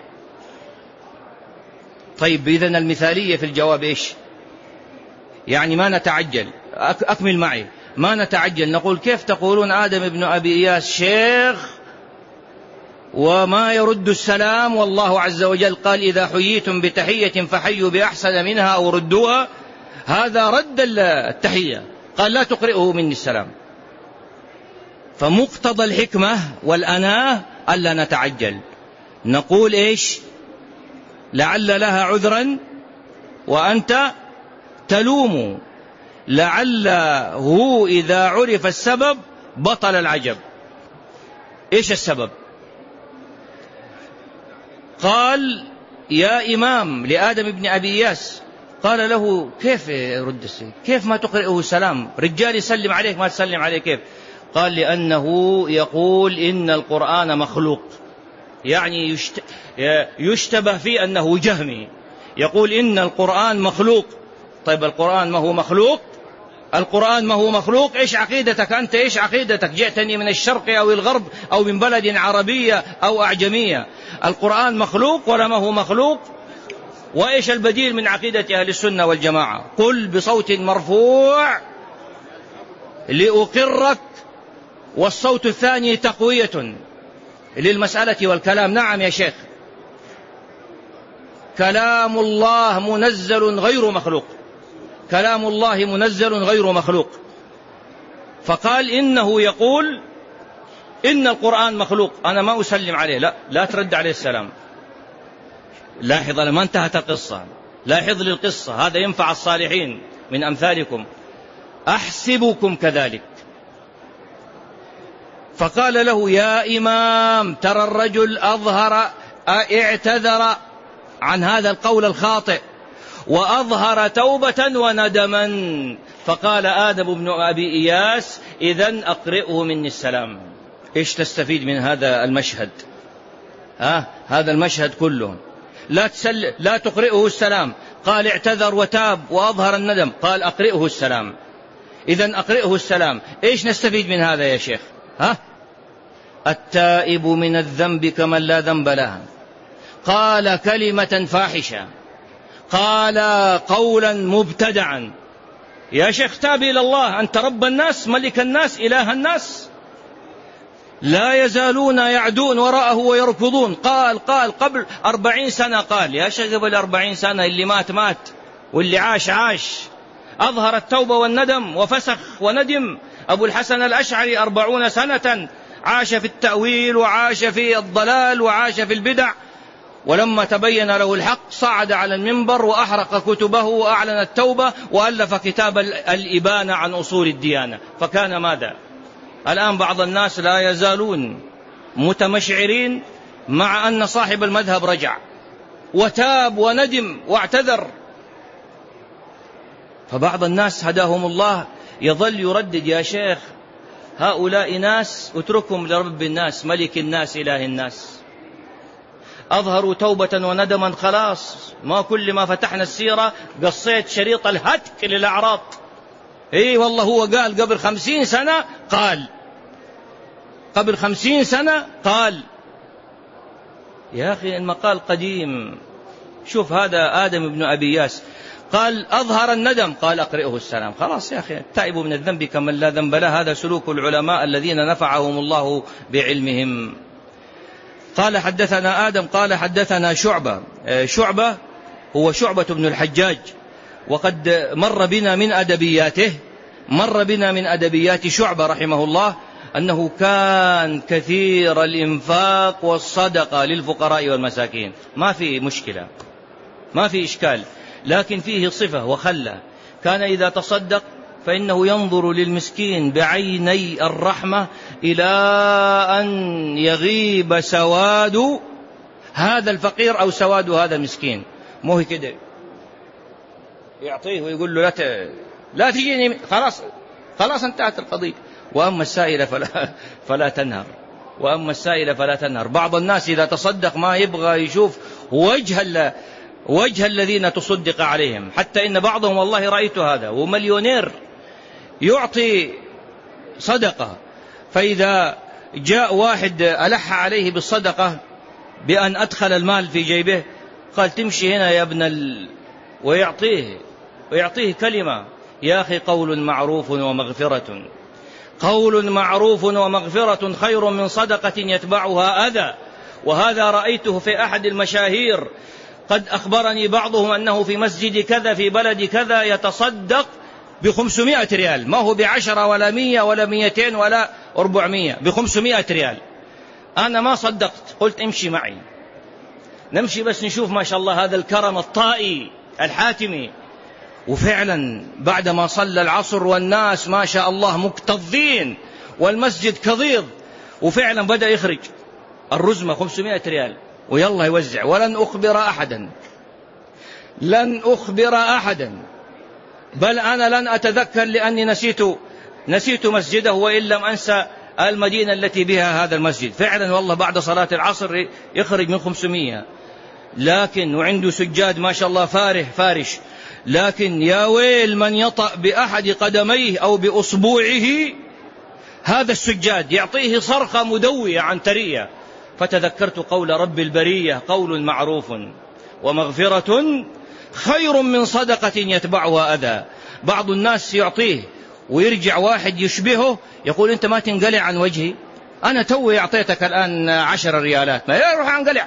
طيب إذن المثالية في الجواب إيش؟ يعني ما نتعجل، أكمل معي، ما نتعجل، نقول كيف تقولون آدم بن أبي إياس شيخ وما يرد السلام، والله عز وجل قال إذا حييتم بتحية فحيوا بأحسن منها أو ردوها، هذا رد التحية، قال لا تقرئه مني السلام. فمقتضى الحكمة والأناة ألا نتعجل، نقول إيش؟ لعل لها عذرا وأنت تلوم، لعله إذا عرف السبب بطل العجب. إيش السبب؟ قال يا إمام لآدم بن أبي إياس، قال له كيف يرد السلام؟ كيف ما تقرئه السلام؟ رجال يسلم عليك ما تسلم عليه كيف؟ قال لأنه يقول إن القرآن مخلوق، يعني يشتبه فيه أنه جهمي، يقول إن القرآن مخلوق. طيب القرآن ما هو مخلوق؟ القرآن ما هو مخلوق؟ إيش عقيدتك أنت؟ إيش عقيدتك؟ جئتني من الشرق أو الغرب أو من بلد عربية أو أعجمية، القرآن مخلوق ولا ما هو مخلوق؟ وإيش البديل من عقيدة أهل السنة والجماعة؟ قل بصوت مرفوع لأقرك، والصوت الثاني تقوية للمسألة والكلام. نعم يا شيخ، كلام الله منزل غير مخلوق، كلام الله منزل غير مخلوق. فقال إنه يقول إن القرآن مخلوق، أنا ما أسلم عليه، لا ترد عليه السلام. لاحظ لما انتهت القصة، لاحظ لي القصة، هذا ينفع الصالحين من أمثالكم، أحسبكم كذلك. فقال له يا إمام ترى الرجل اعتذر عن هذا القول الخاطئ وأظهر توبة وندما. فقال آدم بن أبي إياس إذن أقرئه مني السلام. إيش تستفيد من هذا المشهد؟ هذا المشهد كله، لا تقرئه السلام، قال اعتذر وتاب وأظهر الندم، قال أقرئه السلام. إذن أقرئه السلام. إيش نستفيد من هذا يا شيخ؟ التائب من الذنب كمن لا ذنب له، قال كلمة فاحشة، قال قولا مبتدعا. يا شيخ تاب إلى الله، أنت رب الناس ملك الناس إله الناس. لا يزالون يعدون وراءه ويركضون. قال قبل 40 سنة، قال يا شيخ قبل 40 سنة، اللي مات واللي عاش. أظهر التوبة والندم وفسخ وندم. أبو الحسن الأشعري 40 سنة عاش في التأويل وعاش في الضلال وعاش في البدع، ولما تبين له الحق صعد على المنبر وأحرق كتبه وأعلن التوبة وألف كتاب الإبانة عن أصول الديانة. فكان ماذا؟ الآن بعض الناس لا يزالون متمشعرين مع أن صاحب المذهب رجع وتاب وندم واعتذر. فبعض الناس هداهم الله يظل يردد يا شيخ هؤلاء ناس اتركهم لرب الناس ملك الناس إله الناس، أظهروا توبة وندما، خلاص ما كل ما فتحنا السيرة قصيت شريط الهتك للأعراض. والله هو قال قبل 50 سنة، قبل 50 سنة قال. يا أخي المقال قديم. شوف هذا آدم بن أبي إياس قال أظهر الندم، قال أقرئه السلام. خلاص يا أخي، التائب من الذنب كمن لا ذنب له، هذا سلوك العلماء الذين نفعهم الله بعلمهم. قال حدثنا آدم قال حدثنا شعبة هو شعبة بن الحجاج، وقد مر بنا من أدبيات شعبة رحمه الله أنه كان كثير الإنفاق والصدقة للفقراء والمساكين. ما في مشكلة، ما في إشكال، لكن فيه صفة وخلة، كان إذا تصدق فإنه ينظر للمسكين بعيني الرحمة إلى أن يغيب سواد هذا الفقير أو سواد هذا المسكين. مو هي كده يعطيه ويقول له لا تجيني، خلاص انتهت القضية. وأما السائل فلا تنهر. بعض الناس إذا تصدق ما يبغى يشوف وجه الذين تصدق عليهم، حتى إن بعضهم والله رأيت هذا ومليونير يعطي صدقة. فإذا جاء واحد ألح عليه بالصدقة بأن أدخل المال في جيبه قال تمشي هنا يا ابن ويعطيه كلمة: يا أخي قول معروف ومغفرة، قول معروف ومغفرة خير من صدقة يتبعها أذى. وهذا رأيته في أحد المشاهير، قد أخبرني بعضهم أنه في مسجد كذا في بلد كذا يتصدق ب500 ريال، ما هو ب10 ولا 100 ولا 200 ولا 400، ب500 ريال. أنا ما صدقت، قلت امشي معي نمشي بس نشوف ما شاء الله هذا الكرم الطائي الحاتمي. وفعلا بعدما صلى العصر والناس ما شاء الله مكتظين والمسجد كضيض، وفعلا بدأ يخرج الرزمة 500 ريال ويلا يوزع. ولن أخبر أحدا، بل أنا لن أتذكر لأني نسيت مسجده، وإن لم أنسى المدينة التي بها هذا المسجد. فعلا والله بعد صلاة العصر يخرج من 500، لكن وعنده سجاد ما شاء الله فارش، لكن يا ويل من يطأ بأحد قدميه أو بأصبوعه هذا السجاد، يعطيه صرخة مدوية عنترية. فتذكرت قول رب البرية: قول معروف ومغفرة خير من صدقة يتبعها أذى. بعض الناس يعطيه ويرجع واحد يشبهه يقول أنت ما تنقلع عن وجهي، أنا توي أعطيتك الآن 10 ريالات، ما يروح أنقلع.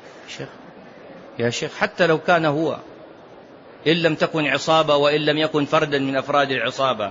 يا شيخ حتى لو كان هو، إن لم تكن عصابة وإن لم يكن فردا من أفراد العصابة،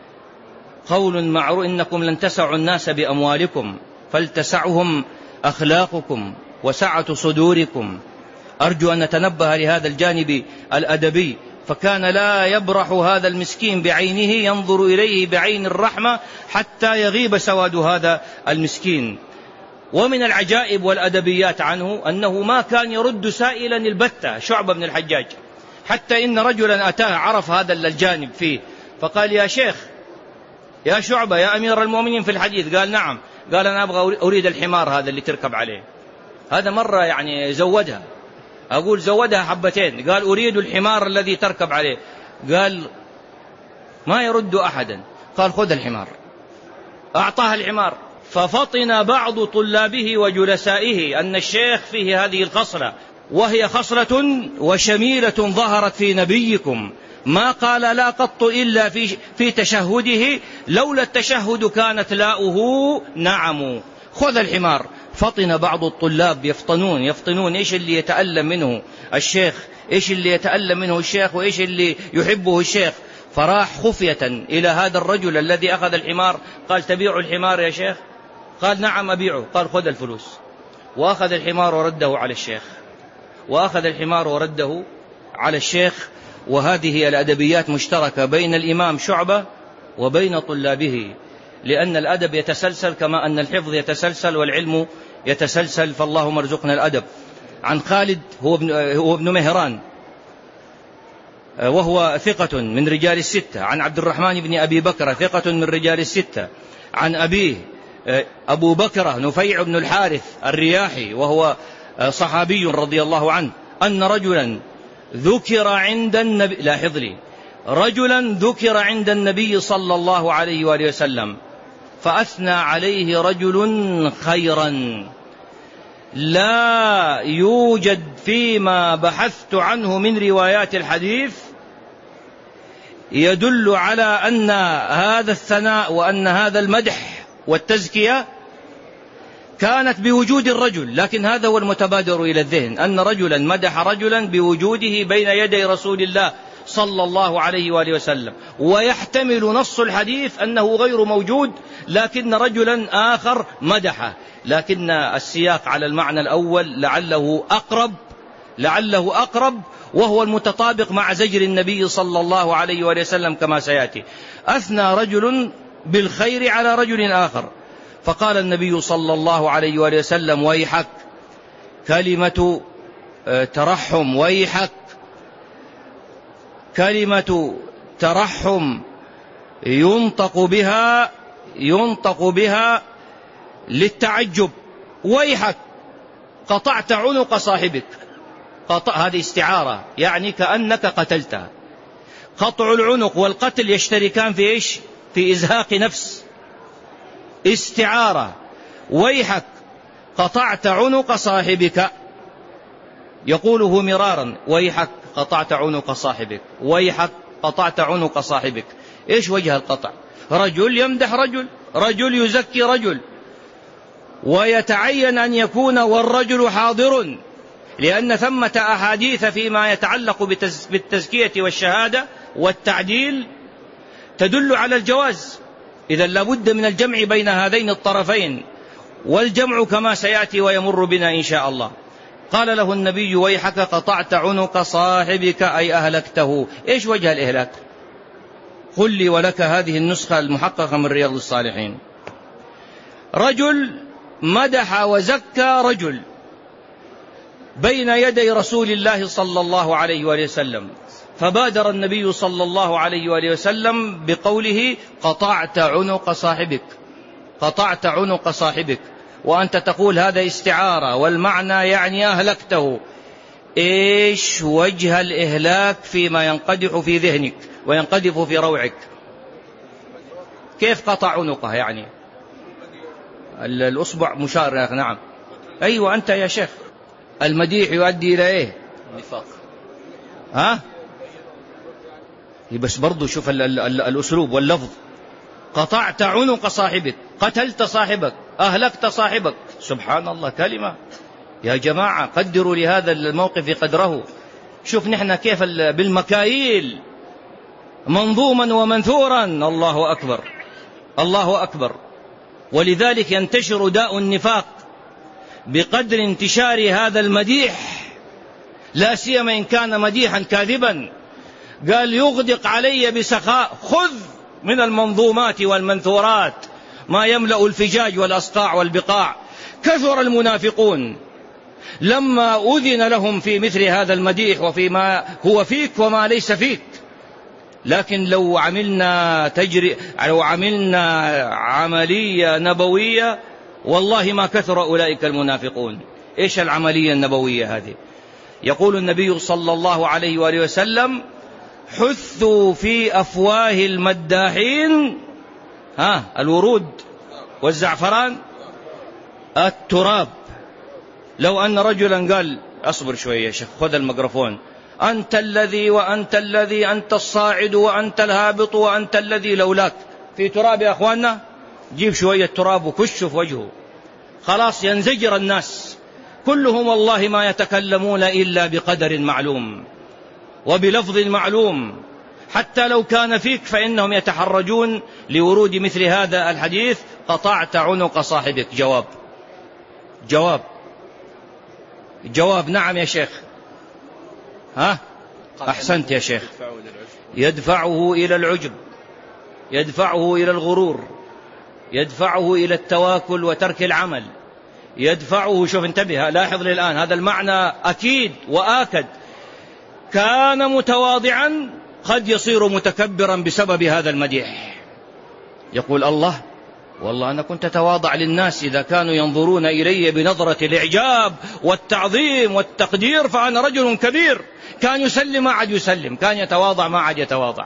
قول معروف: إنكم لن تسعوا الناس بأموالكم فلتسعهم أخلاقكم وسعة صدوركم. أرجو أن نتنبه لهذا الجانب الأدبي. فكان لا يبرح هذا المسكين بعينه ينظر إليه بعين الرحمة حتى يغيب سواد هذا المسكين. ومن العجائب والأدبيات عنه أنه ما كان يرد سائلا البتة، شعبة بن الحجاج، حتى إن رجلا أتاه عرف هذا الجانب فيه فقال: يا شيخ، يا شعبة، يا أمير المؤمنين في الحديث. قال: نعم. قال: أنا أريد الحمار هذا اللي تركب عليه. هذا مرة يعني زودها، أقول زودها حبتين. قال: أريد الحمار الذي تركب عليه. قال: ما يرد أحدا. قال: خذ الحمار. أعطاها الحمار. ففطن بعض طلابه وجلسائه أن الشيخ فيه هذه الخصلة، وهي خصلة وشميلة ظهرت في نبيكم، ما قال لا قط إلا في تشهده، لولا التشهد كانت لاؤه نعم. خذ الحمار. فطن بعض الطلاب يفطنون إيش اللي يتألم منه الشيخ، إيش اللي يتألم منه الشيخ، وإيش اللي يحبه الشيخ. فراح خفية إلى هذا الرجل الذي أخذ الحمار. قال: تبيع الحمار يا شيخ؟ قال: نعم أبيعه. قال: خذ الفلوس. وأخذ الحمار ورده على الشيخ. وهذه الأدبيات مشتركة بين الإمام شعبة وبين طلابه، لأن الأدب يتسلسل كما أن الحفظ يتسلسل والعلم يتسلسل، فاللهم ارزقنا الأدب. عن خالد هو ابن مهران وهو ثقة من رجال الستة. عن عبد الرحمن بن أبي بكر ثقة من رجال الستة. عن أبيه أبو بكر نفيع بن الحارث الرياحي وهو صحابي رضي الله عنه، أن رجلا ذكر عند النبي، لاحظ لي، رجلا ذكر عند النبي صلى الله عليه وآله وسلم فأثنى عليه رجل خيرا لا يوجد فيما بحثت عنه من روايات الحديث يدل على أن هذا الثناء وأن هذا المدح والتزكية كانت بوجود الرجل. لكن هذا هو المتبادر إلى الذهن، أن رجلا مدح رجلا بوجوده بين يدي رسول الله صلى الله عليه وآله وسلم، ويحتمل نص الحديث أنه غير موجود لكن رجلا آخر مدحه، لكن السياق على المعنى الأول لعله أقرب وهو المتطابق مع زجر النبي صلى الله عليه وآله وسلم كما سيأتي. أثنى رجل بالخير على رجل آخر، فقال النبي صلى الله عليه وآله وسلم: ويحك، كلمة ترحم، ويحك، كلمة ترحم ينطق بها للتعجب، ويحك قطعت عنق صاحبك. هذه استعارة، يعني كأنك قتلته. قطع العنق والقتل يشتركان في إيش؟ في إزهاق نفس، استعارة. ويحك قطعت عنق صاحبك، يقوله مرارا: ويحك قطعت عنق صاحبك، ويحك قطعت عنق صاحبك. إيش وجه القطع؟ رجل يمدح رجل، رجل يزكي رجل، ويتعين أن يكون والرجل حاضر، لأن ثمة أحاديث فيما يتعلق بالتزكية والشهادة والتعديل تدل على الجواز. إذا لابد من الجمع بين هذين الطرفين، والجمع كما سيأتي ويمر بنا إن شاء الله. قال له النبي: ويحك قطعت عنق صاحبك، أي أهلكته. إيش وجه الإهلاك؟ قل لي ولك هذه النسخة المحققة من رياض الصالحين. رجل مدح وزكى رجل بين يدي رسول الله صلى الله عليه وآله وسلم، فبادر النبي صلى الله عليه وآله وسلم بقوله: قطعت عنق صاحبك، قطعت عنق صاحبك، وأنت تقول هذا استعارة والمعنى يعني أهلكته. إيش وجه الإهلاك فيما ينقدح في ذهنك وينقذف في روعك؟ كيف قطع عنقه يعني؟ الأصبع مشار يا أخي. نعم، أيوة أنت يا شيخ. المديح يؤدي إلى إيه؟ نفاق. ها؟ بس برضو شوف الأسلوب واللفظ. قطعت عنق صاحبك، قتلت صاحبك، أهلكت صاحبك. سبحان الله، كلمة يا جماعة، قدروا لهذا الموقف قدره. شوف نحن كيف بالمكاييل منظوما ومنثورا. الله أكبر، الله أكبر. ولذلك ينتشر داء النفاق بقدر انتشار هذا المديح، لا سيما إن كان مديحا كاذبا. قال: يغدق علي بسخاء. خذ من المنظومات والمنثورات ما يملأ الفجاج والأصقاع والبقاع. كثر المنافقون لما أذن لهم في مثل هذا المديح وفيما هو فيك وما ليس فيك. لكن لو عملنا عملية نبوية والله ما كثر أولئك المنافقون. إيش العملية النبوية هذه؟ يقول النبي صلى الله عليه وآله وسلم: حثوا في أفواه المداحين الورود والزعفران التراب. لو أن رجلا قال: أصبر شوية يا شيخ، خذ الميكروفون، أنت الذي وأنت الذي، أنت الصاعد وأنت الهابط وأنت الذي، لولاك في تراب يا أخواننا، جيب شوية تراب وكشه في وجهه، خلاص ينزجر الناس كلهم. والله ما يتكلمون إلا بقدر معلوم وبلفظ معلوم، حتى لو كان فيك فإنهم يتحرجون لورود مثل هذا الحديث: قطعت عنق صاحبك. جواب جواب جواب. نعم يا شيخ. أحسنت يا شيخ. يدفعه إلى العجب، يدفعه إلى الغرور، يدفعه إلى التواكل وترك العمل، يدفعه. شوف انتبه، لاحظ لي الآن هذا المعنى أكيد وآكد. كان متواضعا قد يصير متكبرا بسبب هذا المديح. يقول: الله، والله أنا كنت أتواضع للناس، إذا كانوا ينظرون إلي بنظرة الإعجاب والتعظيم والتقدير فأنا رجل كبير. كان يسلم ما عاد يسلم، كان يتواضع ما عاد يتواضع.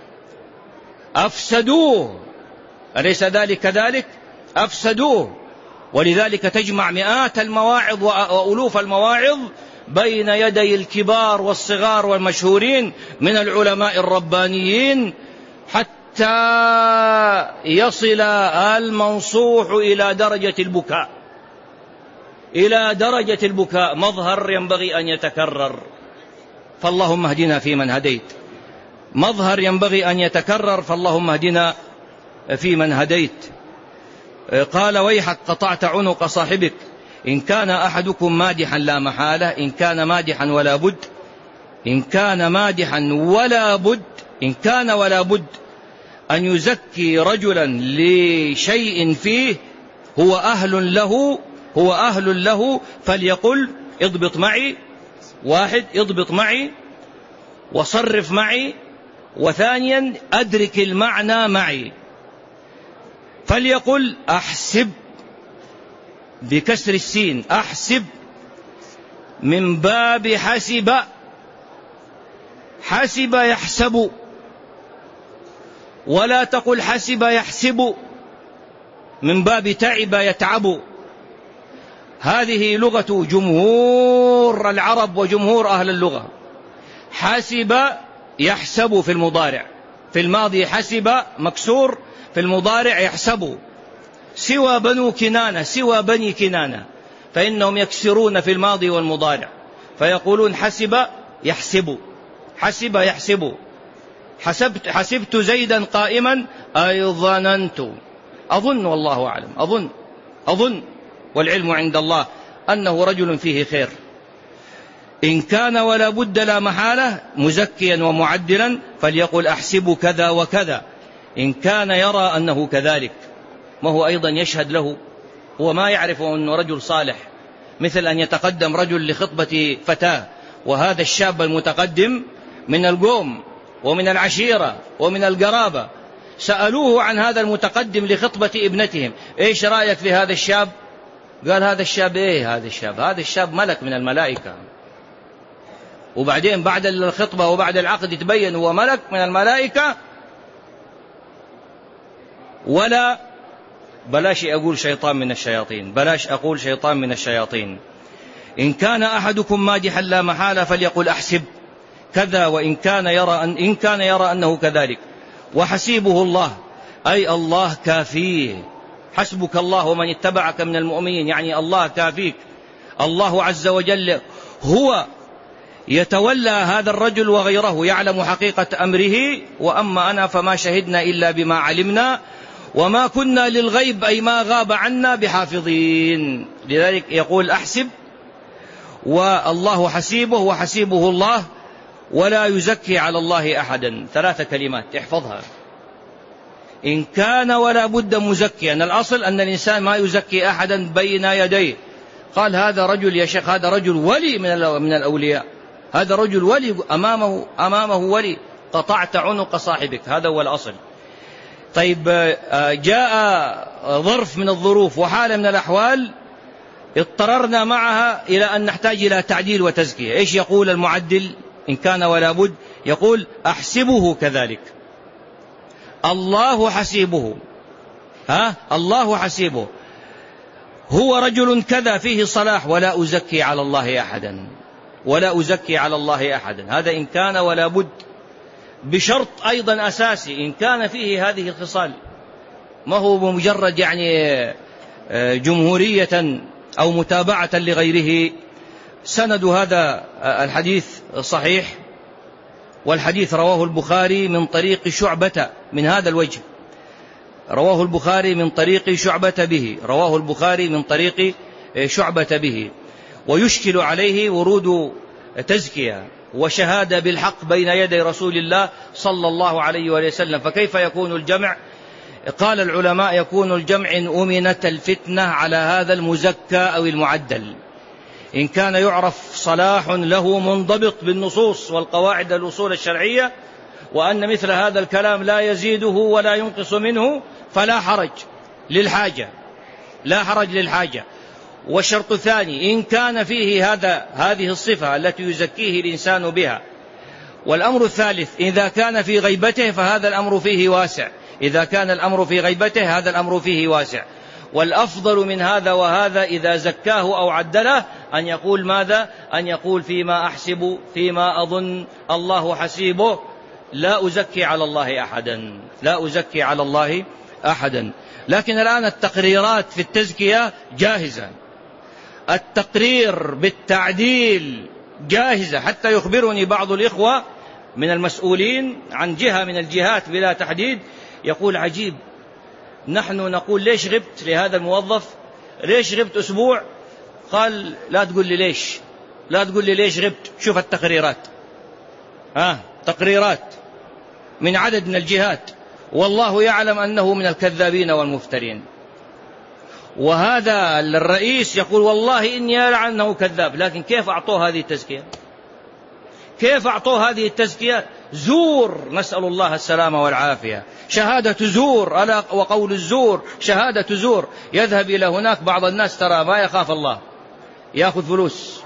أفسدوه، أليس ذلك كذلك؟ أفسدوه. ولذلك تجمع مئات المواعظ وألوف المواعظ بين يدي الكبار والصغار والمشهورين من العلماء الربانيين، حتى يصل المنصوح إلى درجة البكاء، إلى درجة البكاء. مظهر ينبغي أن يتكرر، فاللهم اهدنا فيمن هديت. مظهر ينبغي أن يتكرر، فاللهم اهدنا فيمن هديت. قال: ويحك قطعت عنق صاحبك. إن كان أحدكم مادحا لا محالة، إن كان مادحا ولا بد، إن كان مادحا ولا بد، إن كان ولا بد أن يزكي رجلا لشيء فيه هو أهل له، هو أهل له، فليقل: اضبط معي، واحد اضبط معي وصرف معي، وثانيا أدرك المعنى معي. فليقل: أحسب بكسر السين، أحسب من باب حسب، حسب يحسب، ولا تقل حسب يحسب من باب تعب يتعب. هذه لغة جمهور العرب وجمهور أهل اللغة. حسب يحسب في المضارع، في الماضي حسب مكسور، في المضارع يحسب. سوى بنو كنانة، سوى بني كنانة، فإنهم يكسرون في الماضي والمضارع فيقولون حسب يحسب، حسب يحسب. حسبت زيدا قائما أي ظننت، أظن والله أعلم، أظن والعلم عند الله أنه رجل فيه خير. إن كان ولا بد لا محالة مزكيا ومعدلا فليقل أحسب كذا وكذا. إن كان يرى أنه كذلك، ما هو أيضا يشهد له، هو ما يعرف أنه رجل صالح، مثل أن يتقدم رجل لخطبة فتاة وهذا الشاب المتقدم من القوم ومن العشيرة ومن القرابة، سألوه عن هذا المتقدم لخطبة ابنتهم، إيش رأيك في هذا الشاب؟ قال هذا الشاب إيه؟ هذا الشاب ملك من الملائكة. وبعدين بعد الخطبة وبعد العقد يتبين هو ملك من الملائكة، ولا بلاش أقول شيطان من الشياطين، بلاش أقول شيطان من الشياطين. إن كان أحدكم مادحا لا محالة فليقل أحسب كذا، وإن كان يرى أنه كذلك. وحسيبه الله أي الله كافيه، حسبك الله ومن اتبعك من المؤمنين، يعني الله كافيك. الله عز وجل هو يتولى هذا الرجل وغيره، يعلم حقيقة أمره. وأما أنا فما شهدنا إلا بما علمنا وما كنا للغيب أي ما غاب عنا بحافظين. لذلك يقول أحسب، والله حسيبه وحسيبه الله ولا يزكي على الله أحدا. 3 كلمات احفظها. إن كان ولا بد مزكيا، الأصل أن الإنسان ما يزكي أحدا بين يديه. قال هذا رجل يا شيخ، هذا رجل ولي من الأولياء، هذا رجل ولي أمامه ولي، قطعت عنق صاحبك، هذا هو الأصل. طيب جاء ظرف من الظروف وحالة من الأحوال اضطررنا معها إلى أن نحتاج إلى تعديل وتزكية. إيش يقول المعدل؟ إن كان ولا بد يقول أحسبه كذلك، الله حسيبه، الله حسيبه، هو رجل كذا فيه صلاح ولا أزكي على الله أحدا، ولا أزكي على الله أحدا. هذا إن كان ولا بد، بشرط أيضا أساسي، إن كان فيه هذه الخصال، ما هو بمجرد يعني جمهورية أو متابعة لغيره. سند هذا الحديث صحيح، والحديث رواه البخاري من طريق شعبة من هذا الوجه، رواه البخاري من طريق شعبة به، رواه البخاري من طريق شعبة به. ويشكل عليه ورود تزكية وشهادة بالحق بين يدي رسول الله صلى الله عليه وسلم. فكيف يكون الجمع؟ قال العلماء يكون الجمع إن أمنت الفتنة على هذا المزكى أو المعدل. إن كان يعرف صلاح له منضبط بالنصوص والقواعد الأصول الشرعية، وأن مثل هذا الكلام لا يزيده ولا ينقص منه، فلا حرج للحاجة، لا حرج للحاجة. والشرط الثاني إن كان فيه هذه الصفة التي يزكيه الإنسان بها. والأمر الثالث إذا كان في غيبته فهذا الأمر فيه واسع، إذا كان الأمر في غيبته هذا الأمر فيه واسع. والأفضل من هذا وهذا إذا زكاه أو عدله أن يقول ماذا؟ أن يقول فيما أحسب، فيما أظن، الله حسيبه، لا أزكي على الله أحدا، لا أزكي على الله أحدا. لكن الآن التقريرات في التزكية جاهزة، التقرير بالتعديل جاهزة. حتى يخبرني بعض الإخوة من المسؤولين عن جهة من الجهات بلا تحديد، يقول عجيب، نحن نقول ليش غبت لهذا الموظف، ليش غبت أسبوع؟ قال لا تقول لي ليش، لا تقول لي ليش غبت، شوف التقريرات، تقريرات من عدد من الجهات، والله يعلم أنه من الكذابين والمفترين. وهذا الرئيس يقول والله إني أعلم أنه كذاب، لكن كيف أعطوه هذه التزكية؟ كيف أعطوه هذه التزكية؟ زور، نسأل الله السلامة والعافية، شهادة زور، ألا وقول الزور شهادة زور. يذهب إلى هناك بعض الناس ترى ما يخاف الله، يأخذ فلوس.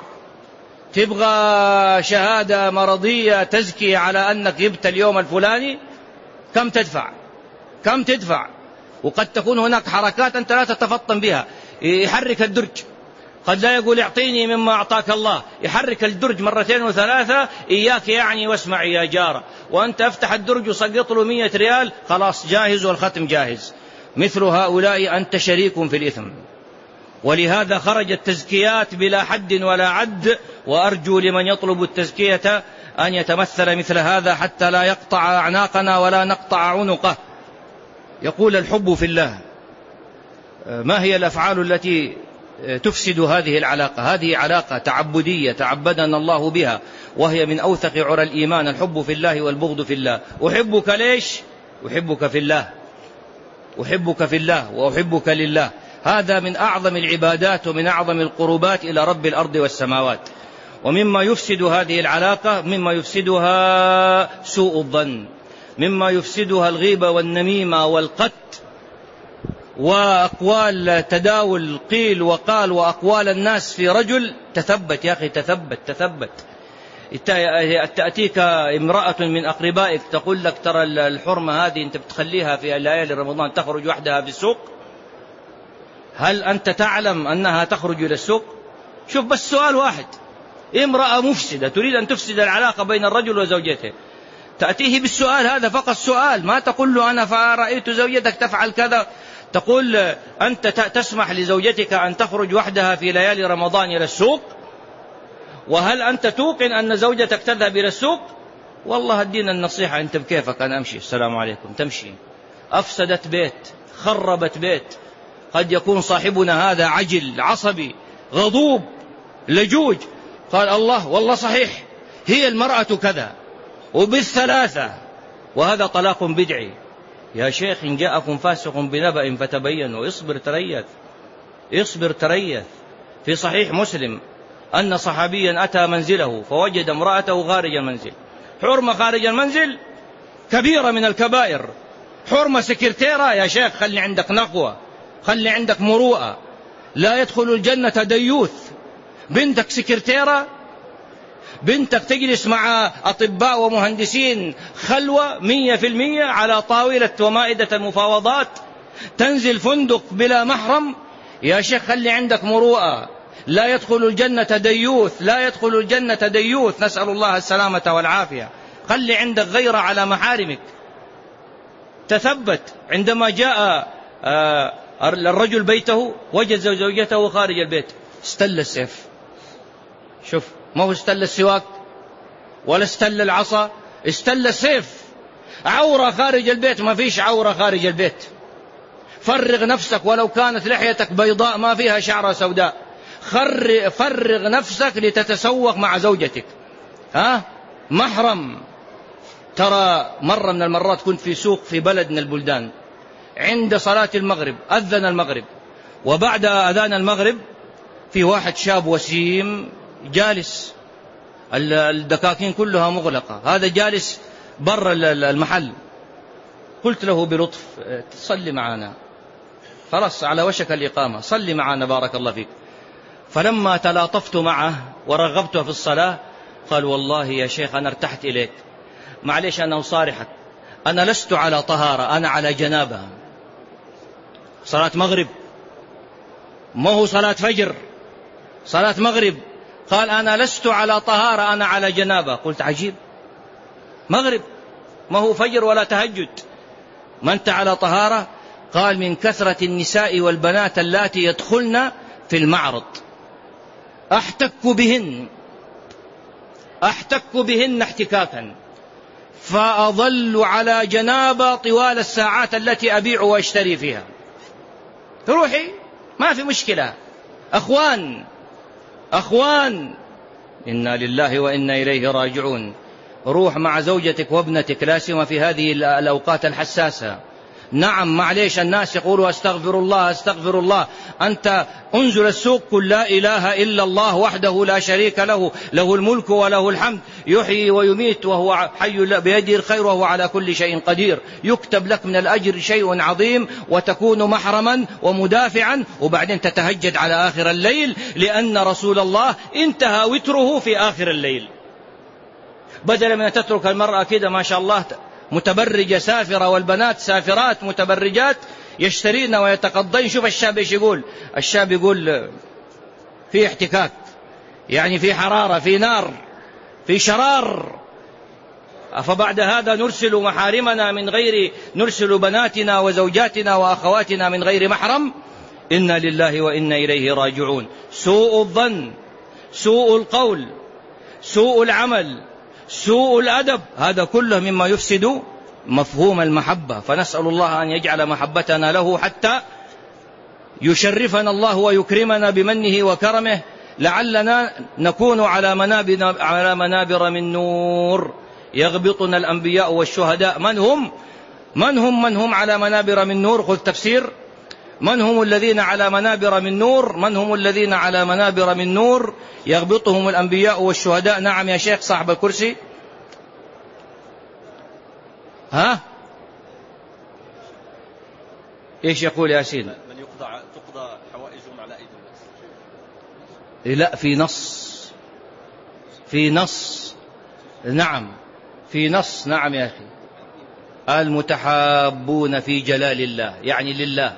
تبغى شهادة مرضية تزكي على أنك جبت اليوم الفلاني، كم تدفع؟ كم تدفع؟ وقد تكون هناك حركات أنت لا تتفطن بها، يحرك الدرج، قد لا يقول اعطيني مما أعطاك الله، يحرك الدرج مرتين وثلاثة، إياك يعني واسمع يا جارة، وأنت افتح الدرج وسقط له 100 ريال، خلاص جاهز والختم جاهز. مثل هؤلاء أنت شريك في الإثم. ولهذا خرجت تزكيات بلا حد ولا عد، وأرجو لمن يطلب التزكية أن يتمثل مثل هذا حتى لا يقطع أعناقنا ولا نقطع عنقه. يقول الحب في الله. ما هي الأفعال التي تفسد هذه العلاقة؟ هذه علاقة تعبدية تعبدنا الله بها، وهي من أوثق عرى الإيمان، الحب في الله والبغض في الله. أحبك ليش؟ أحبك في الله، أحبك في الله وأحبك لله. هذا من أعظم العبادات ومن أعظم القربات إلى رب الأرض والسماوات. ومما يفسد هذه العلاقة، مما يفسدها سوء الظن، مما يفسدها الغيبة والنميمة والقت، وأقوال تداول قيل وقال، وأقوال الناس في رجل. تثبت يا أخي، تثبت. تأتيك امرأة من أقربائك تقول لك ترى الحرمة هذه أنت بتخليها في ليالي رمضان تخرج وحدها في السوق، هل أنت تعلم أنها تخرج إلى السوق؟ شوف بس سؤال واحد، امرأة مفسدة تريد أن تفسد العلاقة بين الرجل وزوجته، تأتيه بالسؤال هذا فقط، سؤال، ما تقول له أنا فرأيت زوجتك تفعل كذا، تقول أنت تسمح لزوجتك أن تخرج وحدها في ليالي رمضان إلى السوق؟ وهل أنت توقن أن زوجتك تذهب إلى السوق؟ والله الدين النصيحة، أنت بكيفك، أنا أمشي السلام عليكم، تمشي. أفسدت بيت، خربت بيت. قد يكون صاحبنا هذا عجل عصبي غضوب لجوج، قال الله والله صحيح هي المرأة كذا وبالثلاثة، وهذا طلاق بدعي. يا شيخ إن جاءكم فاسق بنبأ فتبينوا. اصبر تريث. في صحيح مسلم أن صحابيا أتى منزله فوجد امرأته خارج المنزل. حرمة خارج المنزل كبيرة من الكبائر. حرمة سكرتيرة يا شيخ، خلي عندك نقوة، خلي عندك مروءة. لا يدخل الجنة ديوث. بنتك سكرتيرة، بنتك تجلس مع أطباء ومهندسين خلوة 100% على طاولة ومائدة المفاوضات، تنزل فندق بلا محرم. يا شيخ خلي عندك مروءة. لا يدخل الجنة ديوث، لا يدخل الجنة ديوث، نسأل الله السلامة والعافية. خلي عندك غيرة على محارمك. تثبت. عندما جاء الرجل بيته وجد زوجته خارج البيت، استل السيف. شوف، ما هو استل السواك ولا استل العصا، استل السيف. عورة خارج البيت؟ ما فيش عورة خارج البيت. فرغ نفسك، ولو كانت لحيتك بيضاء ما فيها شعرة سوداء، فرغ نفسك لتتسوق مع زوجتك. محرم. ترى مرة من المرات كنت في سوق في بلد من البلدان، عند صلاة المغرب أذن المغرب، وبعد أذان المغرب في واحد شاب وسيم جالس، الدكاكين كلها مغلقة، هذا جالس بر المحل. قلت له بلطف صلي معنا، خلاص على وشك الإقامة، صلي معنا بارك الله فيك. فلما تلاطفت معه ورغبته في الصلاة قال والله يا شيخ أنا ارتحت إليك، معليش أنا أصارحك، أنا لست على طهارة، أنا على جنابة. صلاة مغرب، ما هو صلاة فجر، صلاة مغرب. قال أنا لست على طهارة، أنا على جنابة. قلت عجيب، مغرب ما هو فجر ولا تهجد، ما أنت على طهارة؟ قال من كثرة النساء والبنات اللاتي يدخلن في المعرض أحتك بهن احتكاكا، فأظل على جنابة طوال الساعات التي أبيع واشتري فيها. روحي ما في مشكلة. أخوان إنا لله وإنا إليه راجعون. روح مع زوجتك وابنتك، لا سيما في هذه الأوقات الحساسة. نعم معليش الناس يقولوا استغفر الله، أنت انزل السوق قل لا إله إلا الله وحده لا شريك له، له الملك وله الحمد، يحيي ويميت وهو حي بيده الخير وهو على كل شيء قدير، يكتب لك من الأجر شيء عظيم، وتكون محرما ومدافعا، وبعدين تتهجد على آخر الليل، لأن رسول الله انتهى وتره في آخر الليل. بدل من تترك المرأة كده ما شاء الله متبرجة سافرة والبنات سافرات متبرجات، يشترين ويتقضين. شوف الشاب ايش يقول، الشاب يقول في احتكاك، يعني في حرارة، في نار، في شرار. أفبعد هذا نرسل محارمنا من غير، نرسل بناتنا وزوجاتنا وأخواتنا من غير محرم؟ إنا لله وإنا إليه راجعون. سوء الظن، سوء القول، سوء العمل، سوء الأدب، هذا كله مما يفسد مفهوم المحبة. فنسأل الله أن يجعل محبتنا له حتى يشرفنا الله ويكرمنا بمنه وكرمه، لعلنا نكون على منابر من نور يغبطنا الأنبياء والشهداء. من هم على منابر من نور؟ خذ تفسير. من هم الذين على منابر من نور؟ من هم الذين على منابر من نور يغبطهم الأنبياء والشهداء؟ نعم يا شيخ صاحب الكرسي. ها ايش يقول ياسين؟ من تقضى حوائجهم على أيدي الناس. لا، في نص نعم، في نص. نعم يا أخي، المتحابون في جلال الله، يعني لله،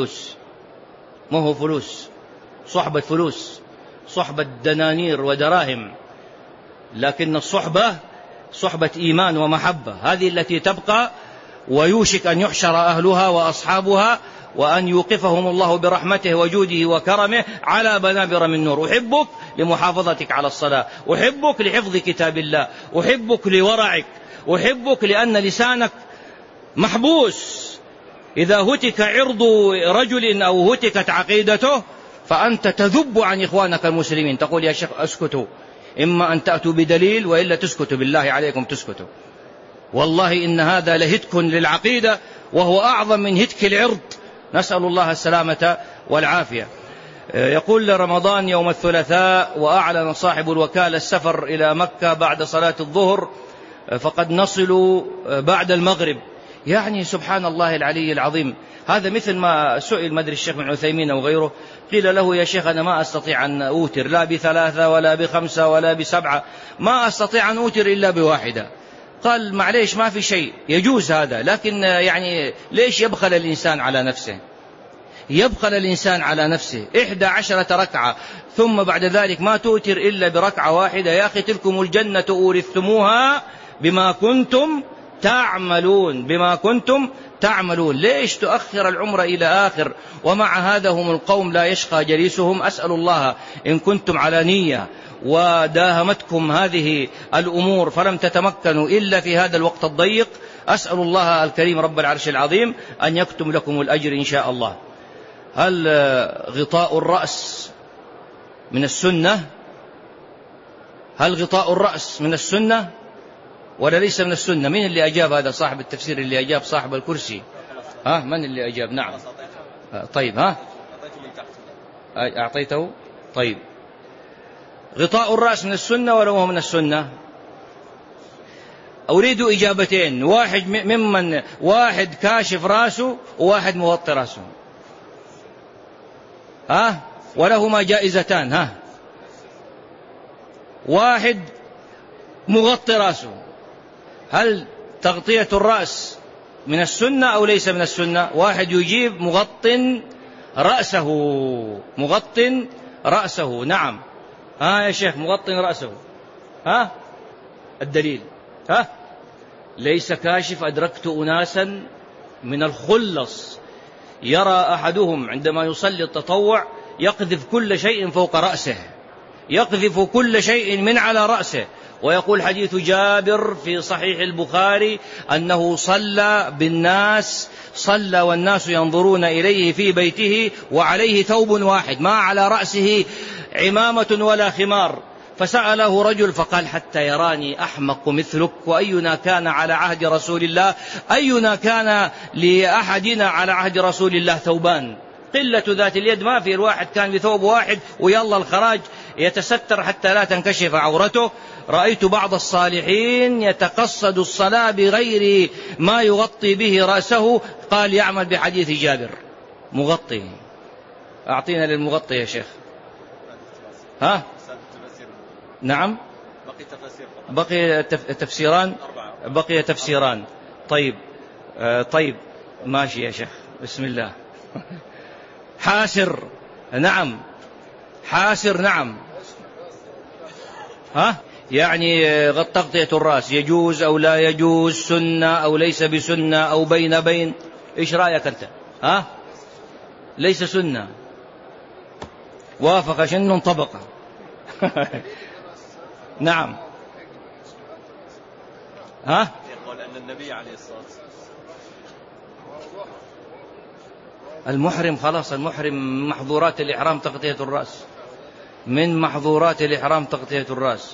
ما هو فلوس، صحبة فلوس، صحبة دنانير ودراهم، لكن الصحبة صحبة إيمان ومحبة، هذه التي تبقى ويوشك أن يحشر أهلها وأصحابها، وأن يوقفهم الله برحمته وجوده وكرمه على منابر من نور. أحبك لمحافظتك على الصلاة، أحبك لحفظ كتاب الله، أحبك لورعك، أحبك لأن لسانك محبوس. إذا هتك عرض رجل أو هتكت عقيدته فأنت تذب عن إخوانك المسلمين، تقول يا شيخ أسكتوا، إما أن تأتوا بدليل وإلا تسكتوا، بالله عليكم تسكتوا. والله إن هذا لهتك للعقيدة، وهو أعظم من هتك العرض، نسأل الله السلامة والعافية. يقول رمضان يوم الثلاثاء، وأعلن صاحب الوكالة السفر إلى مكة بعد صلاة الظهر، فقد نصل بعد المغرب. يعني سبحان الله العلي العظيم، هذا مثل ما سئل مدري الشيخ بن عثيمين أو غيره، قيل له يا شيخ أنا ما أستطيع أن أوتر، لا ب3 ولا ب5 ولا ب7، ما أستطيع أن أوتر إلا ب1. قال معليش ما في شيء، يجوز هذا، لكن يعني ليش يبخل الإنسان على نفسه؟ يبخل الإنسان على نفسه 11 ركعة ثم بعد ذلك ما توتر إلا بركعة واحدة. يا أخي تلكم الجنة أورثتموها بما كنتم تعملون، بما كنتم تعملون. ليش تؤخر العمر إلى آخر؟ ومع هذا هم القوم لا يشقى جليسهم. أسأل الله إن كنتم على نية وداهمتكم هذه الأمور فلم تتمكنوا إلا في هذا الوقت الضيق، أسأل الله الكريم رب العرش العظيم أن يكتم لكم الأجر إن شاء الله. هل غطاء الرأس من السنة؟ هل غطاء الرأس من السنة ولا ليس من السنة؟ من اللي أجاب هذا صاحب التفسير اللي أجاب صاحب الكرسي؟ من اللي أجاب؟ نعم طيب أعطيته. طيب غطاء الرأس من السنة ولا هو من السنة؟ أريد إجابتين، واحد كاشف رأسه وواحد مغطي رأسه، ولهما جائزتان. واحد مغطي رأسه، هل تغطية الرأس من السنة أو ليس من السنة؟ واحد يجيب مغطٍ رأسه. نعم يا شيخ مغطٍ رأسه. الدليل ليس كاشف. أدركت أناسا من الخلص يرى أحدهم عندما يصلي التطوع يقذف كل شيء فوق رأسه، يقذف كل شيء من على رأسه، ويقول حديث جابر في صحيح البخاري أنه صلى بالناس، صلى والناس ينظرون إليه في بيته وعليه ثوب واحد، ما على رأسه عمامة ولا خمار. فسأله رجل فقال حتى يراني أحمق مثلك، وأينا كان على عهد رسول الله، أينا كان لأحدنا على عهد رسول الله ثوبان؟ قلة ذات اليد ما في، الواحد كان بثوب واحد ويلا الخراج يتستر حتى لا تنكشف عورته. رأيت بعض الصالحين يتقصد الصلاة بغير ما يغطي به رأسه، قال يعمل بحديث جابر مغطي. أعطينا للمغطي يا شيخ. نعم بقي تفسيران. طيب ماشي يا شيخ، بسم الله. حاسر، نعم، حاسر، نعم. يعني تغطية الرأس يجوز أو لا يجوز، سنة أو ليس بسنة، أو بين. إيش رأيك أنت؟ ليس سنة، وافق شن طبقة. نعم. يقول أن النبي عليه الصلاة والسلام المحرم خلاص، المحرم من محظورات الإحرام تغطية الرأس، من محظورات الإحرام تغطية الرأس.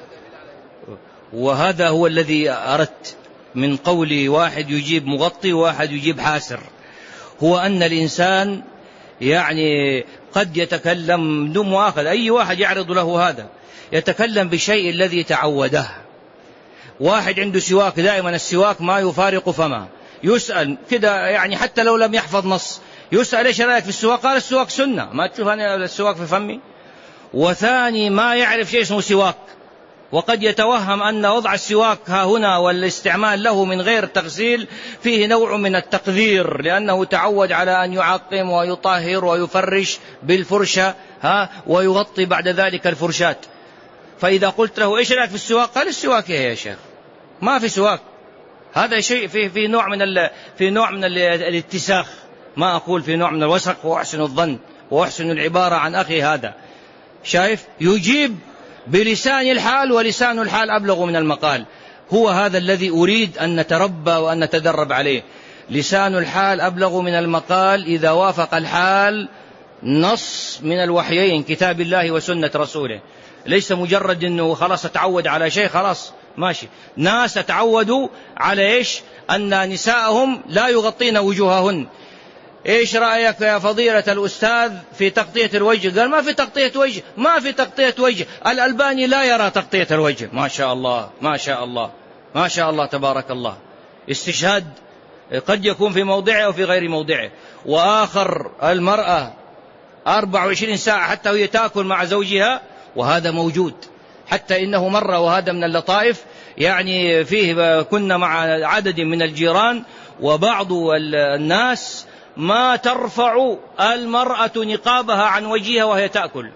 وهذا هو الذي أردت من قولي واحد يجيب مغطي وواحد يجيب حاسر، هو أن الإنسان يعني قد يتكلم بدون مؤاخذة، أي واحد يعرض له هذا يتكلم بشيء الذي تعوده. واحد عنده سواك، دائما السواك ما يفارق فما، يسأل كده يعني حتى لو لم يحفظ نص، يسأل ايش رأيك في السواك؟ قال السواك سنة، ما تشوف أنا السواك في فمي. وثاني ما يعرف شيء اسمه سواك، وقد يتوهم أن وضع السواك ها هنا والاستعمال له من غير تغسيل فيه نوع من التقدير، لأنه تعود على أن يعقم ويطهر ويفرش بالفرشة ويغطي بعد ذلك الفرشات. فإذا قلت له إيش رأيك في السواك؟ قال السواك يا شيخ ما في سواك، هذا شيء في نوع من الاتساخ، ما أقول في نوع من الوسخ، وأحسن الظن وأحسن العبارة عن أخي هذا. شايف يجيب بلسان الحال، ولسان الحال أبلغ من المقال. هو هذا الذي أريد أن نتربى وأن نتدرب عليه. لسان الحال أبلغ من المقال إذا وافق الحال نص من الوحيين، كتاب الله وسنة رسوله. ليس مجرد أنه خلاص تعود على شيء خلاص ماشي. ناس تعودوا على إيش؟ أن نساءهم لا يغطين وجوههن. إيش رأيك يا فضيلة الأستاذ في تغطية الوجه؟ قال ما في تغطية وجه، ما في تغطية وجه. الألباني لا يرى تغطية الوجه. ما شاء الله ما شاء الله ما شاء الله تبارك الله. استشهاد قد يكون في موضعه وفي غير موضعه. وآخر المرأة 24 ساعة حتى وهي تأكل مع زوجها، وهذا موجود. حتى إنه مرة، وهذا من اللطائف، يعني فيه كنا مع عدد من الجيران، وبعض الناس ما ترفع المرأة نقابها عن وجهها وهي تأكل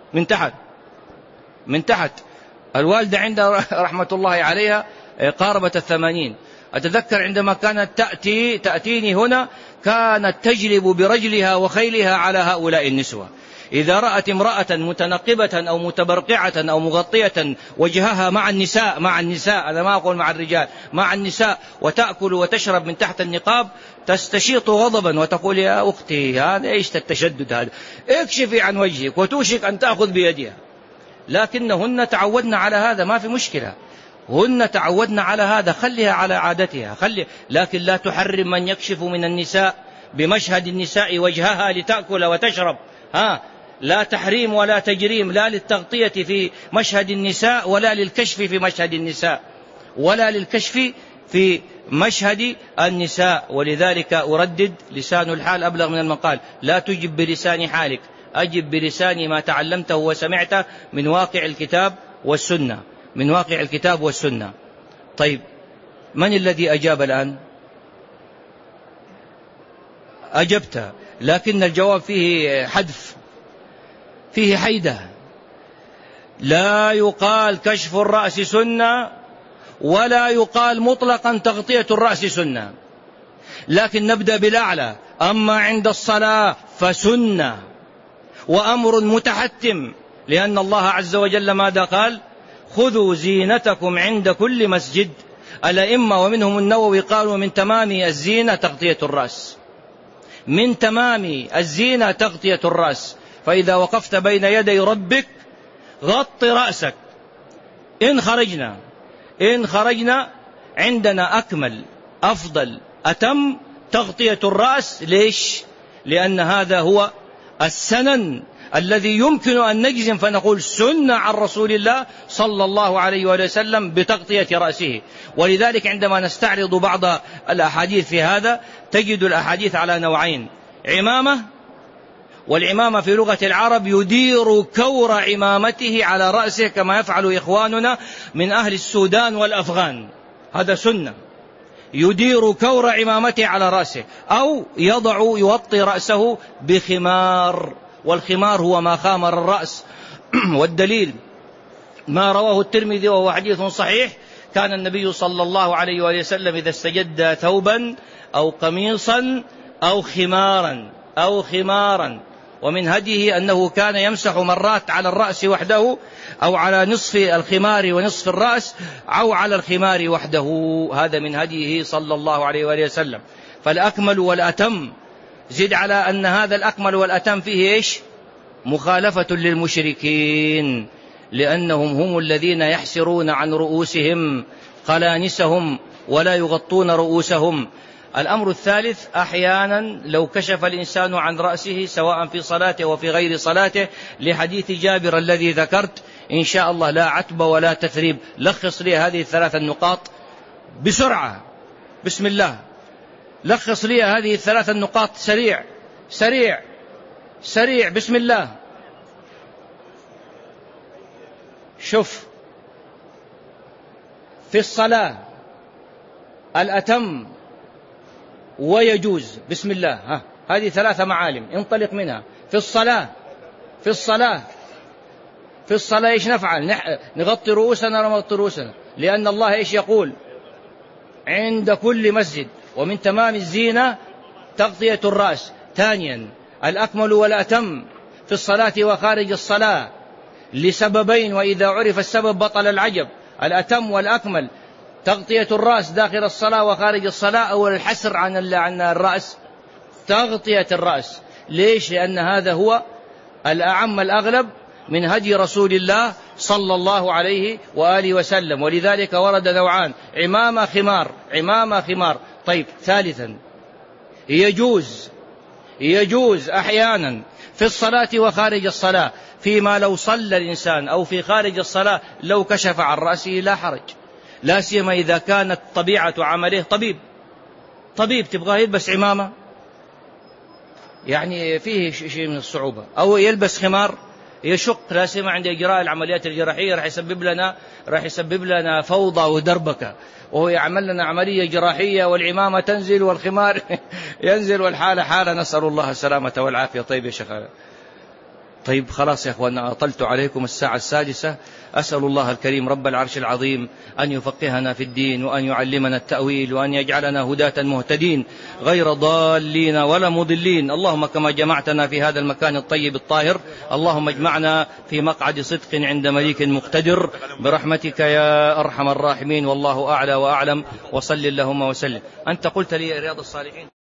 من تحت. الوالدة عندها رحمة الله عليها قاربت 80. أتذكر عندما كانت تأتيني هنا كانت تجلب برجلها وخيلها على هؤلاء النسوة. إذا رأت امرأة متنقبة أو متبرقعة أو مغطية وجهها مع النساء أنا ما أقول مع الرجال، مع النساء، وتأكل وتشرب من تحت النقاب، تستشيط غضبا وتقول يا أختي هذا إيش التشدد هذا، اكشفي عن وجهك، وتوشك أن تأخذ بيدها. لكنهن تعودنا على هذا، ما في مشكلة، هن تعودنا على هذا، خليها على عادتها، لكن لا تحرم من يكشف من النساء بمشهد النساء وجهها لتأكل وتشرب. لا تحريم ولا تجريم، لا للتغطية في مشهد النساء ولا للكشف في مشهد النساء ولا للكشف في مشهد النساء. ولذلك أردد لسان الحال أبلغ من المقال. لا تجب بلسان حالك، أجب بلسان ما تعلمته وسمعته من واقع الكتاب والسنة، من واقع الكتاب والسنة. طيب من الذي أجاب الآن؟ أجبت، لكن الجواب فيه حذف، فيه حيدة. لا يقال كشف الرأس سنة، ولا يقال مطلقا تغطية الرأس سنة، لكن نبدأ بالأعلى. أما عند الصلاة فسنة، وأمر متحتم، لأن الله عز وجل ماذا قال؟ خذوا زينتكم عند كل مسجد. الأئمة ومنهم النووي قالوا من تمام الزينة تغطية الرأس، من تمام الزينة تغطية الرأس. فإذا وقفت بين يدي ربك غط رأسك. إن خرجنا عندنا أكمل أفضل أتم تغطية الرأس. ليش؟ لأن هذا هو السنن الذي يمكن أن نجزم فنقول سنة عن رسول الله صلى الله عليه وسلم بتغطية رأسه. ولذلك عندما نستعرض بعض الأحاديث في هذا تجد الأحاديث على نوعين: عمامة، والعمامة في لغة العرب يدير كور عمامته على رأسه كما يفعل إخواننا من أهل السودان والأفغان، هذا سنة. يدير كور عمامته على رأسه، أو يوطي رأسه بخمار، والخمار هو ما خامر الرأس. والدليل ما رواه الترمذي وهو حديث صحيح: كان النبي صلى الله عليه وآله وسلم إذا استجد ثوبا أو قميصا أو خمارا ومن هديه أنه كان يمسح مرات على الرأس وحده، أو على نصف الخمار ونصف الرأس، أو على الخمار وحده. هذا من هديه صلى الله عليه وآله وسلم. فالأكمل والأتم، زد على أن هذا الأكمل والأتم فيه إيش؟ مخالفة للمشركين، لأنهم هم الذين يحسرون عن رؤوسهم قلانسهم ولا يغطون رؤوسهم. الأمر الثالث: أحيانا لو كشف الإنسان عن رأسه سواء في صلاته وفي غير صلاته، لحديث جابر الذي ذكرت، إن شاء الله لا عتب ولا تثريب. لخص لي هذه الثلاث النقاط بسرعة، بسم الله. لخص لي هذه الثلاث النقاط سريع سريع سريع، بسم الله. شوف، في الصلاة الأتم ويجوز، بسم الله. هذه ثلاثة معالم، انطلق منها. في الصلاة إيش نفعل؟ نغطي رؤوسنا ولا نغطي رؤوسنا؟ لأن الله إيش يقول؟ عند كل مسجد ومن تمام الزينة تغطية الرأس. ثانيا: الأكمل والأتم في الصلاة وخارج الصلاة لسببين، وإذا عرف السبب بطل العجب. الأتم والأكمل: تغطية الرأس داخل الصلاة وخارج الصلاة، أو الحسر عن الرأس، تغطية الرأس. ليش؟ لأن هذا هو الأعم الأغلب من هدي رسول الله صلى الله عليه وآله وسلم. ولذلك ورد نوعان: عمامة خمار. طيب، ثالثا: يجوز أحيانا في الصلاة وخارج الصلاة، فيما لو صلى الإنسان أو في خارج الصلاة لو كشف عن رأسه لا حرج، لا سيما إذا كانت طبيعة عمله طبيب تبغاه يلبس عمامة، يعني فيه شيء من الصعوبة، أو يلبس خمار يشق، لا سيما عند إجراء العمليات الجراحية راح يسبب لنا فوضى ودربكة، وهو يعمل لنا عملية جراحية والعمامة تنزل والخمار ينزل والحالة حالة، نسأل الله السلامة والعافية. طيب يا شيخ، طيب خلاص يا أخوانا، أطلت عليكم الساعة 6. أسأل الله الكريم رب العرش العظيم أن يفقهنا في الدين، وأن يعلمنا التأويل، وأن يجعلنا هداة مهتدين غير ضالين ولا مضلين. اللهم كما جمعتنا في هذا المكان الطيب الطاهر، اللهم اجمعنا في مقعد صدق عند مليك مقتدر برحمتك يا أرحم الراحمين. والله أعلى وأعلم، وصل اللهم وسلم. أنت قلت لي رياض الصالحين.